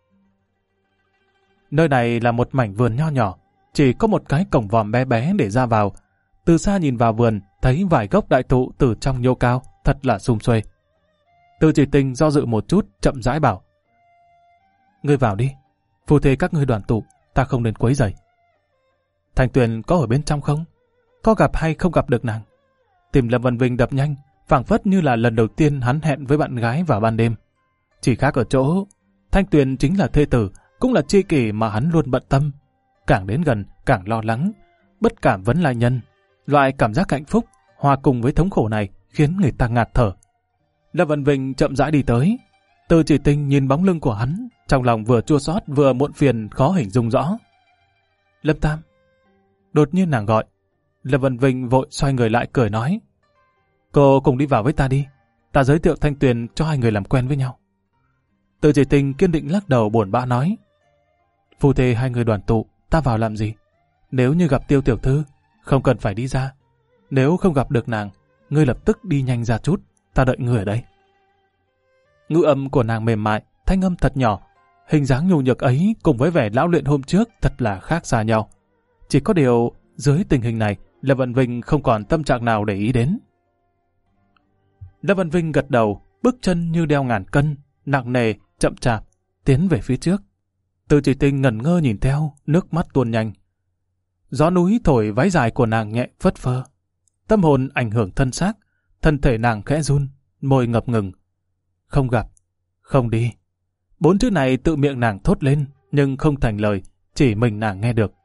Nơi này là một mảnh vườn nho nhỏ, chỉ có một cái cổng vòm bé bé để ra vào. Từ xa nhìn vào vườn, thấy vài gốc đại thụ từ trong nhô cao, thật là sum xuê. Từ Chỉ Tinh do dự một chút, chậm rãi bảo. Ngươi vào đi, phu thê các ngươi đoàn tụ, ta không nên quấy rầy. Thanh Tuyền có ở bên trong không? Có gặp hay không gặp được nàng? Tim Lâm Văn Vinh đập nhanh, phảng phất như là lần đầu tiên hắn hẹn với bạn gái vào ban đêm. Chỉ khác ở chỗ, Thanh Tuyền chính là thê tử, cũng là tri kỷ mà hắn luôn bận tâm. Càng đến gần, càng lo lắng, bất cảm vấn lai nhân. Loại cảm giác hạnh phúc, hòa cùng với thống khổ này, khiến người ta ngạt thở. Lâm Văn Vinh chậm rãi đi tới. Từ Chỉ Tinh nhìn bóng lưng của hắn, trong lòng vừa chua xót vừa muộn phiền khó hình dung rõ. Lâm Tam. Đột nhiên nàng gọi. Lâm Văn Vinh vội xoay người lại cười nói. Cô cùng đi vào với ta đi. Ta giới thiệu Thanh Tuyền cho hai người làm quen với nhau. Từ Chỉ Tinh kiên định lắc đầu buồn bã nói. Phu thê hai người đoàn tụ, ta vào làm gì? Nếu như gặp Tiêu tiểu thư, không cần phải đi ra. Nếu không gặp được nàng, ngươi lập tức đi nhanh ra chút, ta đợi ngươi ở đây. Ngữ âm của nàng mềm mại, thanh âm thật nhỏ. Hình dáng nhu nhược ấy cùng với vẻ lão luyện hôm trước thật là khác xa nhau. Chỉ có điều, dưới tình hình này, Lâm Văn Vinh không còn tâm trạng nào để ý đến. Lâm Văn Vinh gật đầu, bước chân như đeo ngàn cân, nặng nề, chậm chạp, tiến về phía trước. Từ Chỉ Tinh ngẩn ngơ nhìn theo, nước mắt tuôn nhanh. Gió núi thổi váy dài của nàng nhẹ phất phơ. Tâm hồn ảnh hưởng thân xác, thân thể nàng khẽ run, môi ngập ngừng. Không gặp, không đi. 4 chữ này tự miệng nàng thốt lên, nhưng không thành lời, chỉ mình nàng nghe được.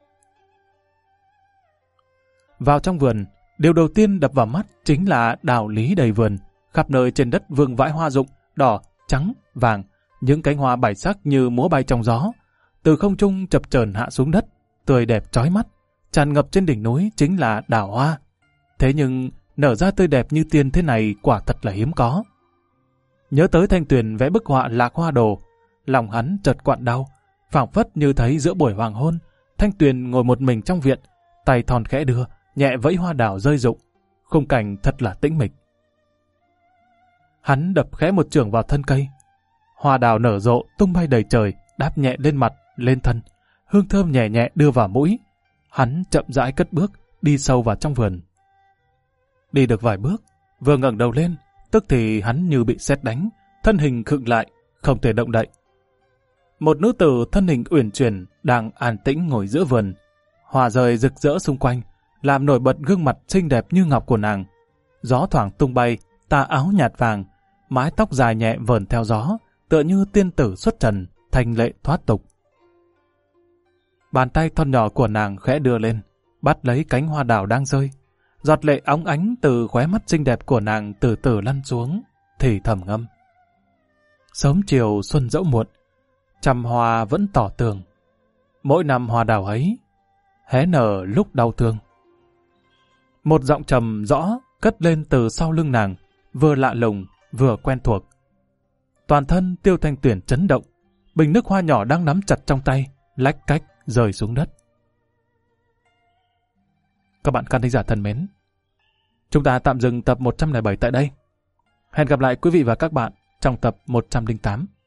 Vào trong vườn, điều đầu tiên đập vào mắt chính là đào lý đầy vườn. Khắp nơi trên đất vương vãi hoa rụng, đỏ, trắng, vàng, những cánh hoa bảy sắc như múa bay trong gió. Từ không trung chập chờn hạ xuống đất, tươi đẹp chói mắt. Tràn ngập trên đỉnh núi chính là đào hoa. Thế nhưng nở ra tươi đẹp như tiên thế này quả thật là hiếm có. Nhớ tới Thanh Tuyền vẽ bức họa Lạc Hoa Đồ, lòng hắn chợt quặn đau, phảng phất như thấy giữa buổi hoàng hôn, Thanh Tuyền ngồi một mình trong viện, tay thon khẽ đưa, nhẹ vẫy hoa đào rơi rụng, khung cảnh thật là tĩnh mịch. Hắn đập khẽ một chưởng vào thân cây, hoa đào nở rộ tung bay đầy trời, đáp nhẹ lên mặt, lên thân, hương thơm nhẹ nhẹ đưa vào mũi. Hắn chậm rãi cất bước, đi sâu vào trong vườn. Đi được vài bước, vừa ngẩng đầu lên, tức thì hắn như bị sét đánh, thân hình khựng lại, không thể động đậy. Một nữ tử thân hình uyển chuyển đang an tĩnh ngồi giữa vườn, hoa rơi rực rỡ xung quanh, làm nổi bật gương mặt xinh đẹp như ngọc của nàng. Gió thoảng tung bay, tà áo nhạt vàng, mái tóc dài nhẹ vờn theo gió, tựa như tiên tử xuất trần, thanh lệ thoát tục. Bàn tay thon nhỏ của nàng khẽ đưa lên, bắt lấy cánh hoa đào đang rơi. Giọt lệ óng ánh từ khóe mắt xinh đẹp của nàng từ từ lăn xuống, thì thầm ngâm. Sớm chiều xuân dẫu muộn, trăm hoa vẫn tỏ tường. Mỗi năm hoa đào ấy, hé nở lúc đau thương. Một giọng trầm rõ cất lên từ sau lưng nàng, vừa lạ lùng, vừa quen thuộc. Toàn thân Tiêu Thanh Tuyển chấn động, bình nước hoa nhỏ đang nắm chặt trong tay, lách cách rơi xuống đất. Các bạn khán thính giả thân mến, chúng ta tạm dừng tập 107 tại đây. Hẹn gặp lại quý vị và các bạn trong tập 108.